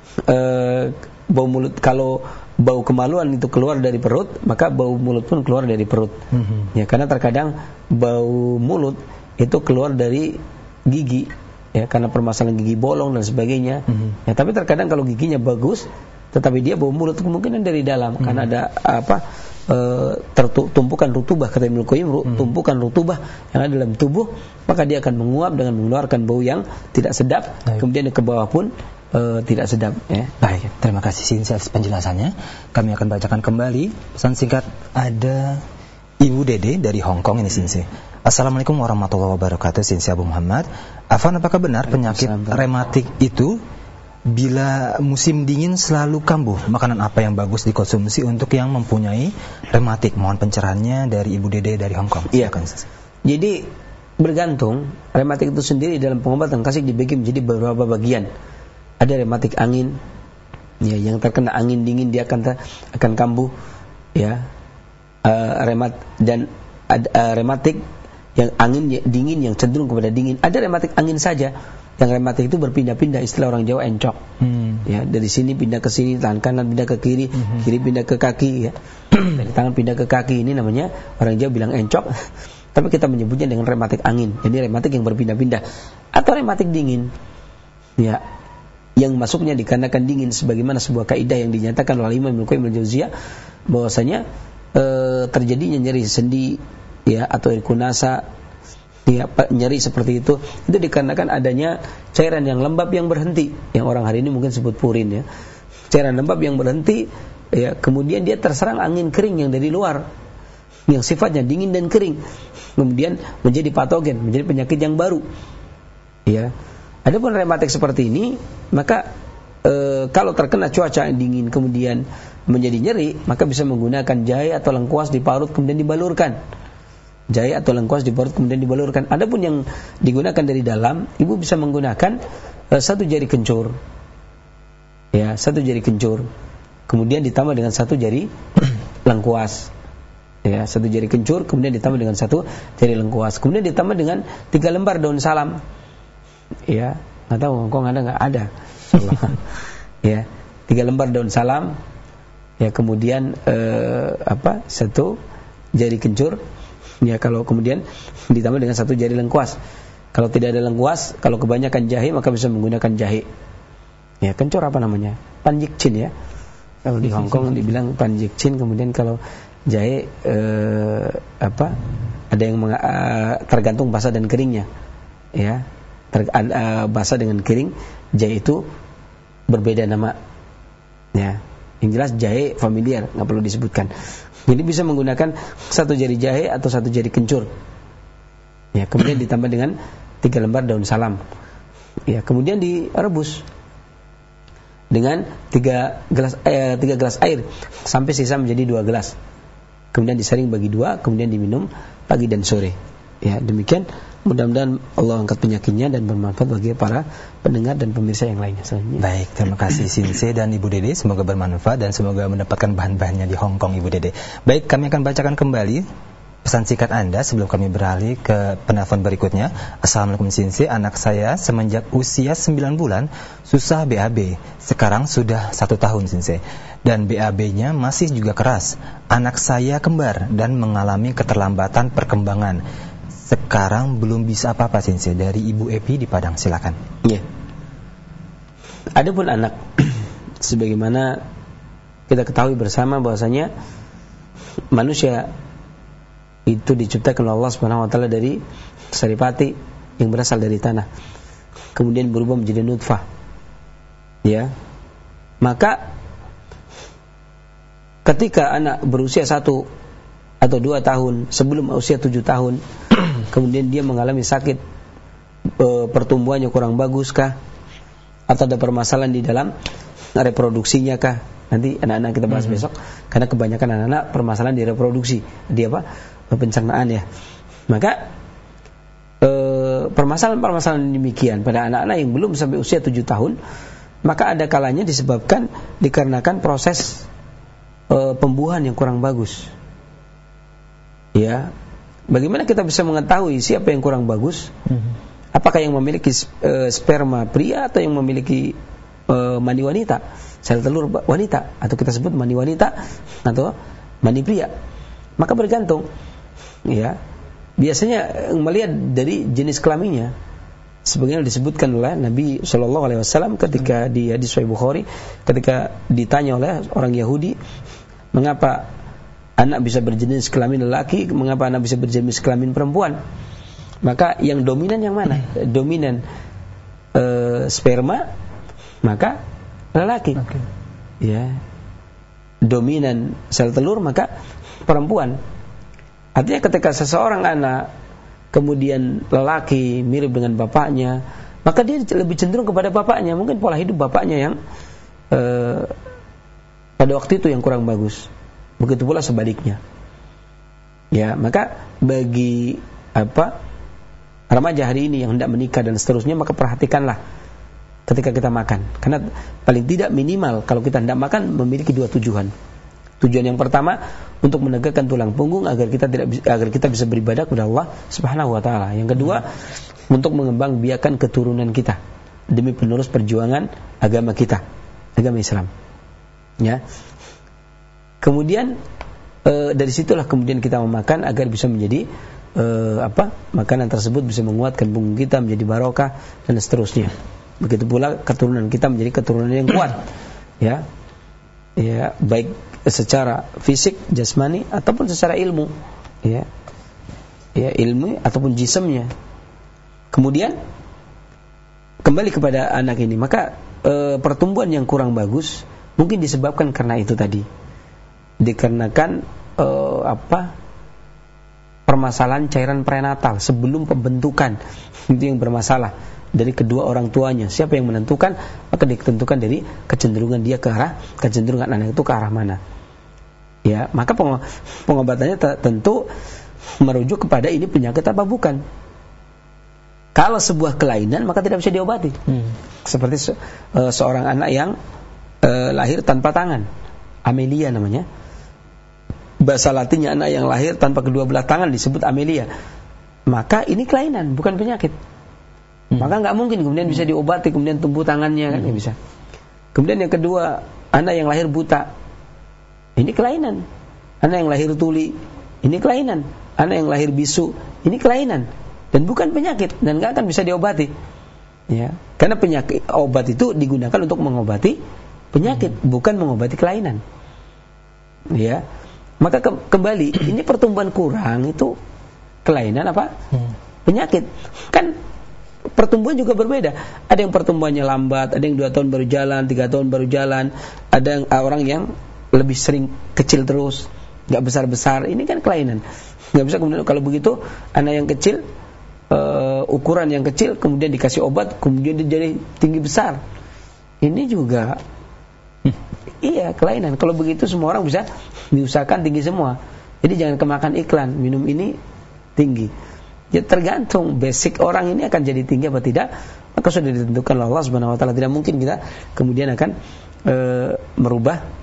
eh, bau mulut, kalau bau kemaluan itu keluar dari perut, maka bau mulut pun keluar dari perut. Mm-hmm. Ya, karena terkadang bau mulut itu keluar dari gigi, ya, karena permasalahan gigi bolong dan sebagainya. Mm-hmm. Ya, tapi terkadang kalau giginya bagus, tetapi dia bau mulut kemungkinan dari dalam, mm-hmm. karena ada apa? E, tertumpukan rutubah, kata Ibnu Qayyim, mm-hmm. tumpukan rutubah yang ada dalam tubuh, maka dia akan menguap dengan mengeluarkan bau yang tidak sedap. Baik. Kemudian ke bawah pun Uh, tidak sedap, ya. Baik, terima kasih Sinsi atas penjelasannya. Kami akan bacakan kembali pesan singkat. Ada Ibu Dede dari Hong Kong ini Sinsi. Assalamualaikum warahmatullahi wabarakatuh. Sinsi Abu Muhammad. Afan, apakah benar penyakit rematik itu bila musim dingin selalu kambuh? Makanan apa yang bagus dikonsumsi untuk yang mempunyai rematik? Mohon pencerahannya dari Ibu Dede dari Hong Kong. Iya. Jadi bergantung. Rematik itu sendiri dalam pengobatan klasik dibagi menjadi beberapa bagian. Ada rematik angin, ya, yang terkena angin dingin dia akan akan kambuh, ya. Uh, remat dan uh, rematik yang angin dingin yang cenderung kepada dingin. Ada rematik angin saja. Yang rematik itu berpindah-pindah, istilah orang Jawa encok. Hmm. Ya, dari sini pindah ke sini, tangan kanan pindah ke kiri, hmm. kiri pindah ke kaki, ya. Dari tangan pindah ke kaki, ini namanya orang Jawa bilang encok. Tapi kita menyebutnya dengan rematik angin. Jadi rematik yang berpindah-pindah atau rematik dingin. Ya. Yang masuknya dikarenakan dingin sebagaimana sebuah kaidah yang dinyatakan oleh Imam Ibnu Qayyim al-Jauziyah bahwasanya e, terjadinya nyeri sendi, ya, atau irkunasa, ya, nyeri seperti itu itu dikarenakan adanya cairan yang lembab yang berhenti, yang orang hari ini mungkin sebut purin, ya. Cairan lembab yang berhenti, ya, kemudian dia terserang angin kering yang dari luar yang sifatnya dingin dan kering, kemudian menjadi patogen, menjadi penyakit yang baru, ya. Adapun rematik seperti ini, maka e, kalau terkena cuaca yang dingin kemudian menjadi nyeri, maka bisa menggunakan jahe atau lengkuas diparut kemudian dibalurkan. Jahe atau lengkuas diparut kemudian dibalurkan. Adapun yang digunakan dari dalam, ibu bisa menggunakan e, satu jari kencur, ya, satu jari kencur, kemudian ditambah dengan satu jari lengkuas, ya, satu jari kencur kemudian ditambah dengan satu jari lengkuas, kemudian ditambah dengan tiga lembar daun salam, ya, nggak tahu Hongkong ada nggak ada, ya, tiga lembar daun salam, ya, kemudian e, apa satu jari kencur. Ya, kalau kemudian ditambah dengan satu jari lengkuas. Kalau tidak ada lengkuas, kalau kebanyakan jahe maka bisa menggunakan jahe. Ya, kencur apa namanya? Panjikcin, ya. Kalau di Hong Kong dibilang panjikcin, kemudian kalau jahe eh, apa? Ada yang meng, uh, tergantung basah dan keringnya. Ya. Ter, uh, basah dengan kering, jahe itu berbeda nama. Ya. Yang jelas jahe familiar, enggak perlu disebutkan. Jadi bisa menggunakan satu jari jahe atau satu jari kencur. Ya, kemudian ditambah dengan tiga lembar daun salam. Ya, kemudian direbus dengan tiga gelas eh, tiga gelas air sampai sisa menjadi dua gelas. Kemudian disaring bagi dua, kemudian diminum pagi dan sore. Ya, demikian. Mudah-mudahan Allah angkat penyakitnya dan bermanfaat bagi para pendengar dan pemirsa yang lainnya. Baik, terima kasih Sinse dan Ibu Dede. Semoga bermanfaat dan semoga mendapatkan bahan-bahannya di Hong Kong, Ibu Dede. Baik, kami akan bacakan kembali pesan singkat Anda sebelum kami beralih ke penelpon berikutnya. Assalamualaikum Sinse, anak saya semenjak usia sembilan bulan susah B A B. Sekarang sudah satu tahun Sinse. Dan B A B-nya masih juga keras. Anak saya kembar dan mengalami keterlambatan perkembangan. Sekarang belum bisa apa-apa Sinse. Dari Ibu Epi di Padang, silakan. Ya. Adapun anak, sebagaimana kita ketahui bersama bahwasanya manusia itu diciptakan oleh Allah Subhanahu wa taala dari saripati yang berasal dari tanah, kemudian berubah menjadi nutfah. Ya. Maka ketika anak berusia satu atau dua tahun, sebelum usia tujuh tahun, kemudian dia mengalami sakit, e, pertumbuhannya kurang bagus kah, atau ada permasalahan di dalam reproduksinya kah? Nanti anak-anak kita bahas mm-hmm. besok, karena kebanyakan anak-anak permasalahan di reproduksi, di apa? Pencernaan, ya. Maka e, permasalahan-permasalahan demikian pada anak-anak yang belum sampai usia tujuh tahun, maka ada kalanya disebabkan dikarenakan proses e, pembuahan yang kurang bagus. Ya, bagaimana kita bisa mengetahui siapa yang kurang bagus? Mm-hmm. Apakah yang memiliki e, sperma pria atau yang memiliki e, mani wanita, sel telur wanita, atau kita sebut mani wanita atau mani pria? Maka bergantung. Ya, biasanya melihat dari jenis kelaminnya, sebagaimana disebutkan oleh Nabi Shallallahu Alaihi Wasallam ketika di hadis Sahih Bukhari, ketika ditanya oleh orang Yahudi, mengapa anak bisa berjenis kelamin lelaki, mengapa anak bisa berjenis kelamin perempuan? Maka yang dominan yang mana? Dominan e, sperma, maka lelaki. Okay. Ya. Dominan sel telur, maka perempuan. Artinya ketika seseorang anak kemudian lelaki mirip dengan bapaknya, maka dia lebih cenderung kepada bapaknya. Mungkin pola hidup bapaknya yang uh, pada waktu itu yang kurang bagus. Begitu pula sebaliknya. Ya, maka bagi apa remaja hari ini yang hendak menikah dan seterusnya, maka perhatikanlah ketika kita makan. Karena paling tidak minimal kalau kita hendak makan memiliki dua tujuan. Tujuan yang pertama untuk menegakkan tulang punggung agar kita tidak agar kita bisa beribadah kepada Allah Subhanahu wa taala. Yang kedua, untuk mengembangbiakan keturunan kita demi penerus perjuangan agama kita, agama Islam. Ya. Kemudian e, dari situlah kemudian kita memakan agar bisa menjadi e, apa? Makanan tersebut bisa menguatkan punggung kita, menjadi barokah dan seterusnya. Begitu pula keturunan kita menjadi keturunan yang kuat. Ya. Ya, baik secara fisik, jasmani ataupun secara ilmu, ya, ya ilmu ataupun jisimnya. Kemudian kembali kepada anak ini, maka e, pertumbuhan yang kurang bagus mungkin disebabkan karena itu tadi, dikarenakan e, apa permasalahan cairan prenatal sebelum pembentukan itu yang bermasalah dari kedua orang tuanya. Siapa yang menentukan? Maka ditentukan dari kecenderungan dia ke arah kecenderungan anak itu ke arah mana. Ya, maka pengobatannya tentu merujuk kepada ini penyakit apa bukan. Kalau sebuah kelainan maka tidak bisa diobati. Hmm. Seperti se- uh, seorang anak yang uh, lahir tanpa tangan, amelia namanya. Bahasa Latinnya anak yang lahir tanpa kedua belah tangan disebut amelia. Maka ini kelainan, bukan penyakit. Hmm. Maka nggak mungkin kemudian bisa diobati, kemudian tumbuh tangannya kan, nggak hmm. bisa. Kemudian yang kedua, anak yang lahir buta. Ini kelainan. Anak yang lahir tuli, ini kelainan. Anak yang lahir bisu, ini kelainan. Dan bukan penyakit, dan gak akan bisa diobati. Ya, karena penyakit, obat itu digunakan untuk mengobati penyakit, hmm. bukan mengobati kelainan. Ya, maka ke- kembali, ini pertumbuhan kurang itu kelainan apa? Hmm. Penyakit. Kan pertumbuhan juga berbeda. Ada yang pertumbuhannya lambat, ada yang dua tahun baru jalan, tiga tahun baru jalan, ada yang, uh, orang yang lebih sering kecil terus, nggak besar-besar. Ini kan kelainan. Nggak bisa kemudian kalau begitu anak yang kecil, uh, ukuran yang kecil, kemudian dikasih obat, kemudian dia jadi tinggi besar. Ini juga, hmm. iya kelainan. Kalau begitu semua orang bisa diusahakan tinggi semua. Jadi jangan kemakan iklan, minum ini tinggi. Ya tergantung basic orang ini akan jadi tinggi apa tidak. Maka sudah ditentukan oleh Allah Subhanahu wa taala. Tidak mungkin kita kemudian akan uh, merubah,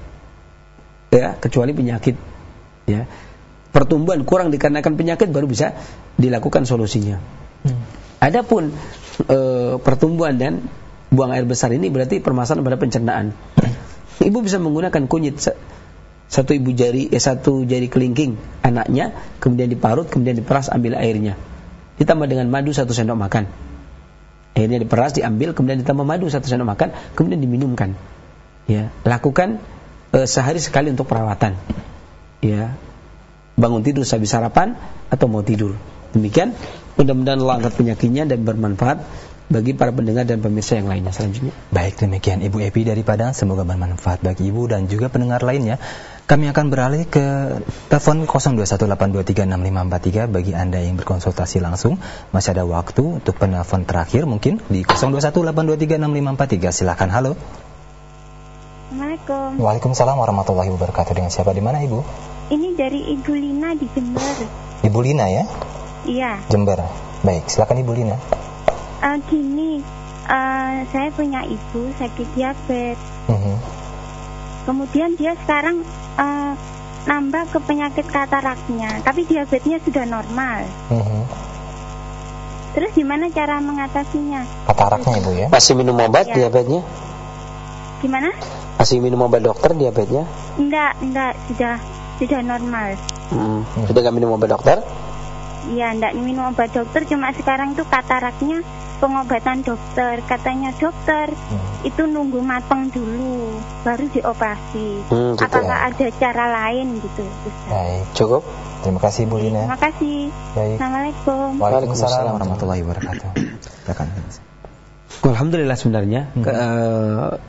ya, kecuali penyakit. Ya, pertumbuhan kurang dikarenakan penyakit baru bisa dilakukan solusinya. Hmm. Adapun e, pertumbuhan dan buang air besar ini berarti permasalahan pada pencernaan. Hmm. Ibu bisa menggunakan kunyit satu ibu jari, eh, satu jari kelingking anaknya, kemudian diparut, kemudian diperas, ambil airnya, ditambah dengan madu satu sendok makan. Airnya diperas, diambil, kemudian ditambah madu satu sendok makan, kemudian diminumkan. Ya, lakukan sehari sekali untuk perawatan. Ya. Bangun tidur sehabis sarapan atau mau tidur. Demikian, mudah-mudahan Allah angkat penyakitnya dan bermanfaat bagi para pendengar dan pemirsa yang lainnya selanjutnya. Baik, demikian Ibu Epi dari Padang, semoga bermanfaat bagi Ibu dan juga pendengar lainnya. Kami akan beralih ke telepon nol dua satu delapan dua tiga enam lima empat tiga bagi Anda yang berkonsultasi langsung. Masih ada waktu untuk penelpon terakhir mungkin di nol dua satu delapan dua tiga enam lima empat tiga. Silakan. Halo. Assalamualaikum. Waalaikumsalam warahmatullahi wabarakatuh. Dengan siapa, di mana Ibu? Ini dari Ibu Lina di Jember. Ibu Lina ya? Iya. Jember. Baik, silakan Ibu Lina. Uh, gini, uh, saya punya ibu sakit diabetes. Uh-huh. Kemudian dia sekarang uh, nambah ke penyakit kataraknya, tapi diabetesnya sudah normal. Uh-huh. Terus gimana cara mengatasinya? Kataraknya Ibu ya? Masih minum obat ya. Diabetesnya? Gimana? Masih minum obat dokter diabetesnya? Enggak, enggak, sudah sudah normal. Hmm. Sudah enggak minum obat dokter? Iya, enggak minum obat dokter, cuma sekarang tuh kataraknya pengobatan dokter. Katanya dokter hmm. itu nunggu matang dulu baru dioperasi. Hmm, gitu. Apakah ya? Ada cara lain gitu? Ustaz? Baik, cukup. Terima kasih Bu Lina. Terima kasih. Baik. Assalamualaikum. Waalaikumsalam warahmatullahi wabarakatuh. Silakan. Alhamdulillah sebenarnya hmm. ke, uh,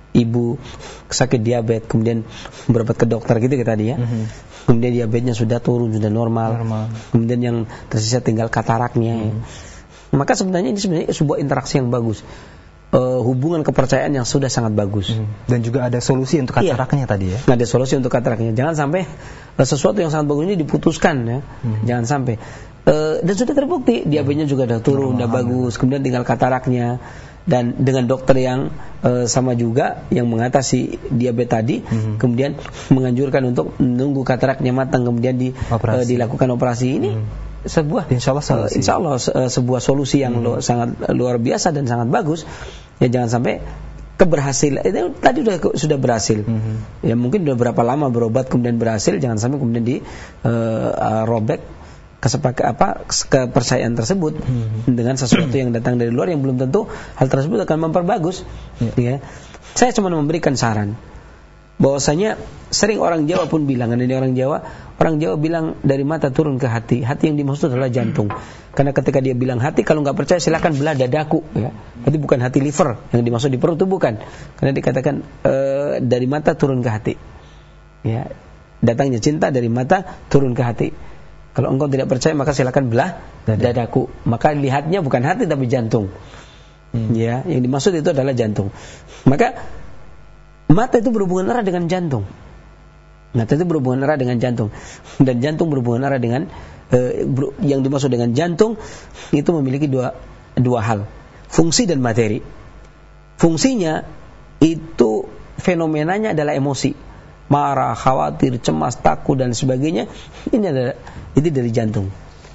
ibu sakit diabetes, kemudian berobat ke dokter gitu ya tadi ya. Mm-hmm. Kemudian diabetesnya sudah turun, sudah normal. normal. Kemudian yang tersisa tinggal kataraknya. Mm-hmm. Ya. Maka sebenarnya ini sebenarnya sebuah interaksi yang bagus. Uh, hubungan kepercayaan yang sudah sangat bagus. Hmm. Dan juga ada solusi untuk kataraknya iya. tadi ya. Ada solusi untuk kataraknya. Jangan sampai uh, sesuatu yang sangat bagus ini diputuskan ya. Hmm. Jangan sampai. Uh, dan sudah terbukti diabetesnya juga sudah turun, sudah bagus. Kemudian tinggal kataraknya. Dan dengan dokter yang uh, sama juga yang mengatasi diabetes tadi, hmm. kemudian menganjurkan untuk menunggu kataraknya matang, kemudian di, uh, dilakukan operasi ini. Hmm. sebuah insyaallah uh, insyaallah uh, sebuah solusi yang hmm. lu, sangat luar biasa dan sangat bagus. Ya jangan sampai keberhasilan itu tadi sudah sudah berhasil. Hmm. Ya mungkin sudah berapa lama berobat kemudian berhasil, jangan sampai kemudian di uh, uh, robek kesepak apa kepercayaan tersebut hmm. dengan sesuatu yang datang dari luar yang belum tentu hal tersebut akan memperbagus. Ya. Ya. Saya cuma memberikan saran bahwasanya sering orang Jawa pun bilang, ini orang Jawa, orang Jawa bilang dari mata turun ke hati. Hati yang dimaksud adalah jantung. Karena ketika dia bilang hati, kalau nggak percaya silakan belah dadaku. Ya. Berarti bukan hati liver yang dimaksud di perut itu bukan. Karena dikatakan e, dari mata turun ke hati. Ya. Datangnya cinta dari mata turun ke hati. Kalau engkau tidak percaya maka silakan belah dadaku. Maka lihatnya bukan hati tapi jantung. Hmm. Ya, yang dimaksud itu adalah jantung. Maka mata itu berhubungan erat dengan jantung. Mata itu berhubungan erat dengan jantung. Dan jantung berhubungan erat dengan eh, ber, yang dimaksud dengan jantung itu memiliki dua dua hal, fungsi dan materi. Fungsinya itu fenomenanya adalah emosi, marah, khawatir, cemas, takut dan sebagainya. Ini adalah itu dari jantung.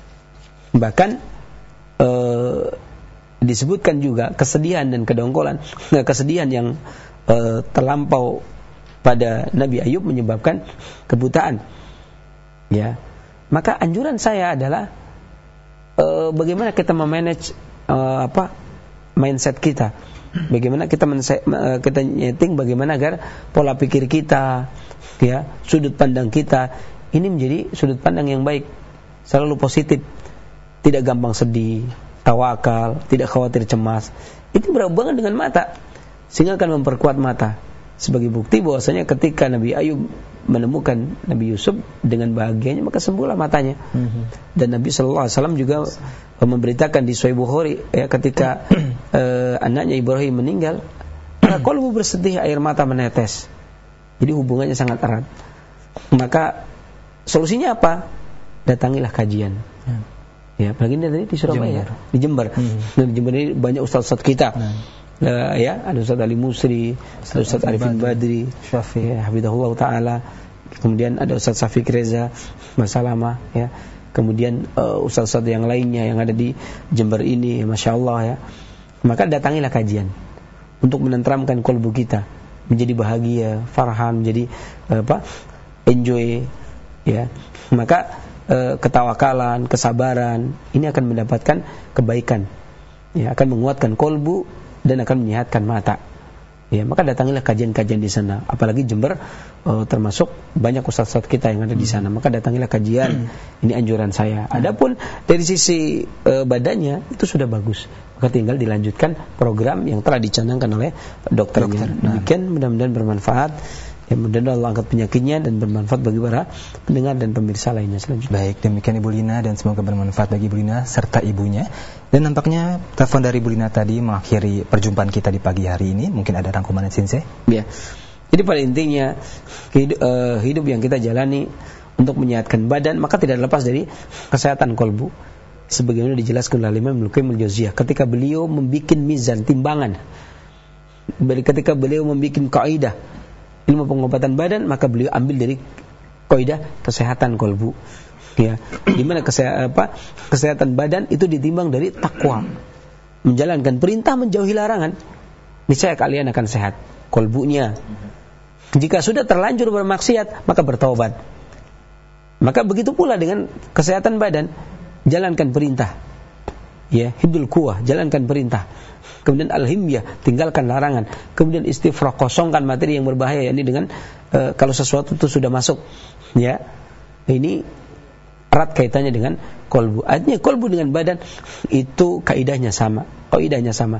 Bahkan eh, disebutkan juga kesedihan dan kedongkolan, kesedihan yang Uh, terlampau pada Nabi Ayub menyebabkan kebutaan. Ya, maka anjuran saya adalah uh, bagaimana kita memanage uh, apa mindset kita, bagaimana kita men- uh, kita nyeting bagaimana agar pola pikir kita, ya, sudut pandang kita ini menjadi sudut pandang yang baik, selalu positif, tidak gampang sedih, tawakal, tidak khawatir cemas. Itu berhubungan dengan mata. Sehingga akan memperkuat mata. Sebagai bukti bahwasanya ketika Nabi Ayub menemukan Nabi Yusuf dengan bahagianya, maka sembuhlah matanya. Mm-hmm. Dan Nabi Sallallahu Alaihi Wasallam juga memberitakan di Sahih Bukhari ya, ketika uh, anaknya Ibrahim meninggal, maka qalbu bersedih, air mata menetes. Jadi hubungannya sangat erat. Maka solusinya apa? Datangilah kajian. Mm. Ya, apalagi ini di Surabaya, Jember. di Jember. Mm. Nah, di Jember ini banyak ustaz-ustaz kita. Mm. Uh, ya, ada Ustaz Ali Musri, ada Ustaz Arifin Badri, Syafi, ya, Hafizahullah Ta'ala. Kemudian ada Ustaz Syafiq Reza, Masalama, ya. Kemudian uh, Ustaz-Ustaz yang lainnya yang ada di Jember ini, Masya Allah ya. Maka datangilah kajian untuk menenteramkan kolbu kita, menjadi bahagia, farhan, menjadi uh, apa? enjoy, ya. Maka uh, ketawakalan, kesabaran ini akan mendapatkan kebaikan, ya, akan menguatkan kolbu dan akan menyehatkan mata. Ya, maka datangilah kajian-kajian di sana. Apalagi Jember uh, termasuk banyak ustaz-ustaz kita yang ada di sana. Maka datangilah kajian. Ini anjuran saya. Adapun dari sisi uh, badannya itu sudah bagus. Maka tinggal dilanjutkan program yang telah dicanangkan oleh dokternya. Dokter. Demikian, mudah-mudahan bermanfaat. Ya, mudah-mudahan Allah angkat penyakitnya dan bermanfaat bagi para pendengar dan pemirsa lainnya selanjutnya. Baik, demikian Ibu Lina dan semoga bermanfaat bagi Ibu Lina serta ibunya. Dan nampaknya telepon dari Ibu Lina tadi mengakhiri perjumpaan kita di pagi hari ini. Mungkin ada rangkuman Sensei? Ya. Jadi pada intinya hidup, uh, hidup yang kita jalani untuk menyehatkan badan maka tidak lepas dari kesehatan kolbu. Sebagaimana dijelaskan oleh Imam Ibnu Qayyim al-Jauziyah ketika beliau membuat mizan timbangan. Ketika beliau membuat kaidah ilmu pengobatan badan, maka beliau ambil dari kaidah kesehatan kolbu. Ya, di mana kesehatan, apa, kesehatan badan itu ditimbang dari takwa, menjalankan perintah, menjauhi larangan. Niscaya kalian akan sehat kolbunya. Jika sudah terlanjur bermaksiat, maka bertaubat. Maka begitu pula dengan kesehatan badan, jalankan perintah. Ya, hibdul quwwah, jalankan perintah. Kemudian al-himyah, tinggalkan larangan. Kemudian istifrah, kosongkan materi yang berbahaya. Ini dengan e, kalau sesuatu itu sudah masuk, ya, ini erat kaitannya dengan kolbu. Artinya kolbu dengan badan itu kaidahnya sama, kaidahnya sama.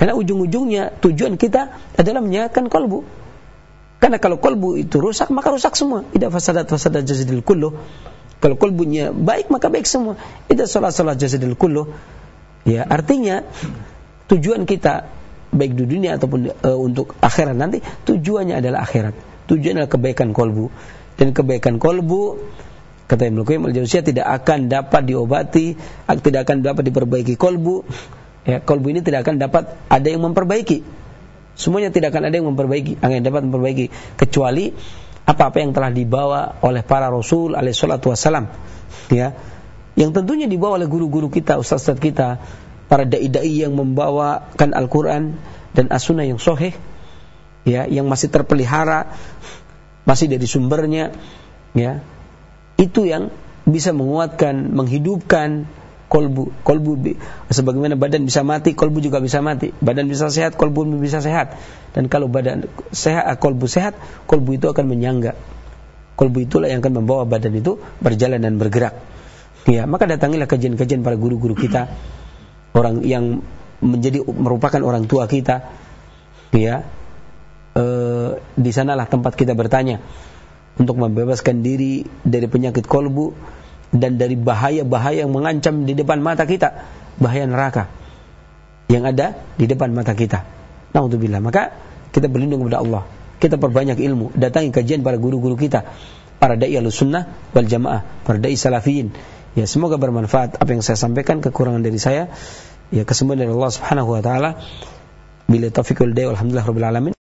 Karena ujung-ujungnya tujuan kita adalah menyehatkan kolbu. Karena kalau kolbu itu rusak, maka rusak semua. Idza fasadat fasadat jasadil kullu. Kalau kolbunya baik, maka baik semua. Idza salat salat jasadil kullu. Ya, artinya tujuan kita baik di dunia ataupun uh, untuk akhirat nanti, tujuannya adalah akhirat. Tujuannya adalah kebaikan kolbu. Dan kebaikan kolbu, kata Ibnu Qayyim al-Jauziyah, tidak akan dapat diobati, tidak akan dapat diperbaiki kolbu. Ya, kolbu ini tidak akan dapat ada yang memperbaiki. Semuanya tidak akan ada yang memperbaiki, yang dapat memperbaiki kecuali apa-apa yang telah dibawa oleh para Rasul alaihi salatu wassalam. Ya, yang tentunya dibawa oleh guru-guru kita, ustaz-ustaz kita, para dai-dai yang membawakan Al-Quran dan As-Sunnah yang sahih, ya, yang masih terpelihara, masih dari sumbernya, ya, itu yang bisa menguatkan, menghidupkan kolbu. Kolbu sebagaimana badan bisa mati, kolbu juga bisa mati. Badan bisa sehat, kolbu bisa sehat. Dan kalau badan sehat, kolbu sehat, kolbu itu akan menyangga. Kolbu itulah yang akan membawa badan itu berjalan dan bergerak. Ya, maka datangilah kajian-kajian para guru-guru kita, orang yang menjadi merupakan orang tua kita. Ya, e, di sanalah tempat kita bertanya untuk membebaskan diri dari penyakit kolbu dan dari bahaya-bahaya yang mengancam di depan mata kita, bahaya neraka yang ada di depan mata kita. Na'udzubillah. Maka kita berlindung kepada Allah, kita perbanyak ilmu, datangi kajian para guru-guru kita, para dai Ahlussunnah wal Jamaah, para dai salafiyin. Ya, semoga bermanfaat apa yang saya sampaikan. Kekurangan dari saya, ya, kesembuhan dari Allah Subhanahu wa taala. Bila taufiq wal hidayah, alhamdulillah rabbil alamin.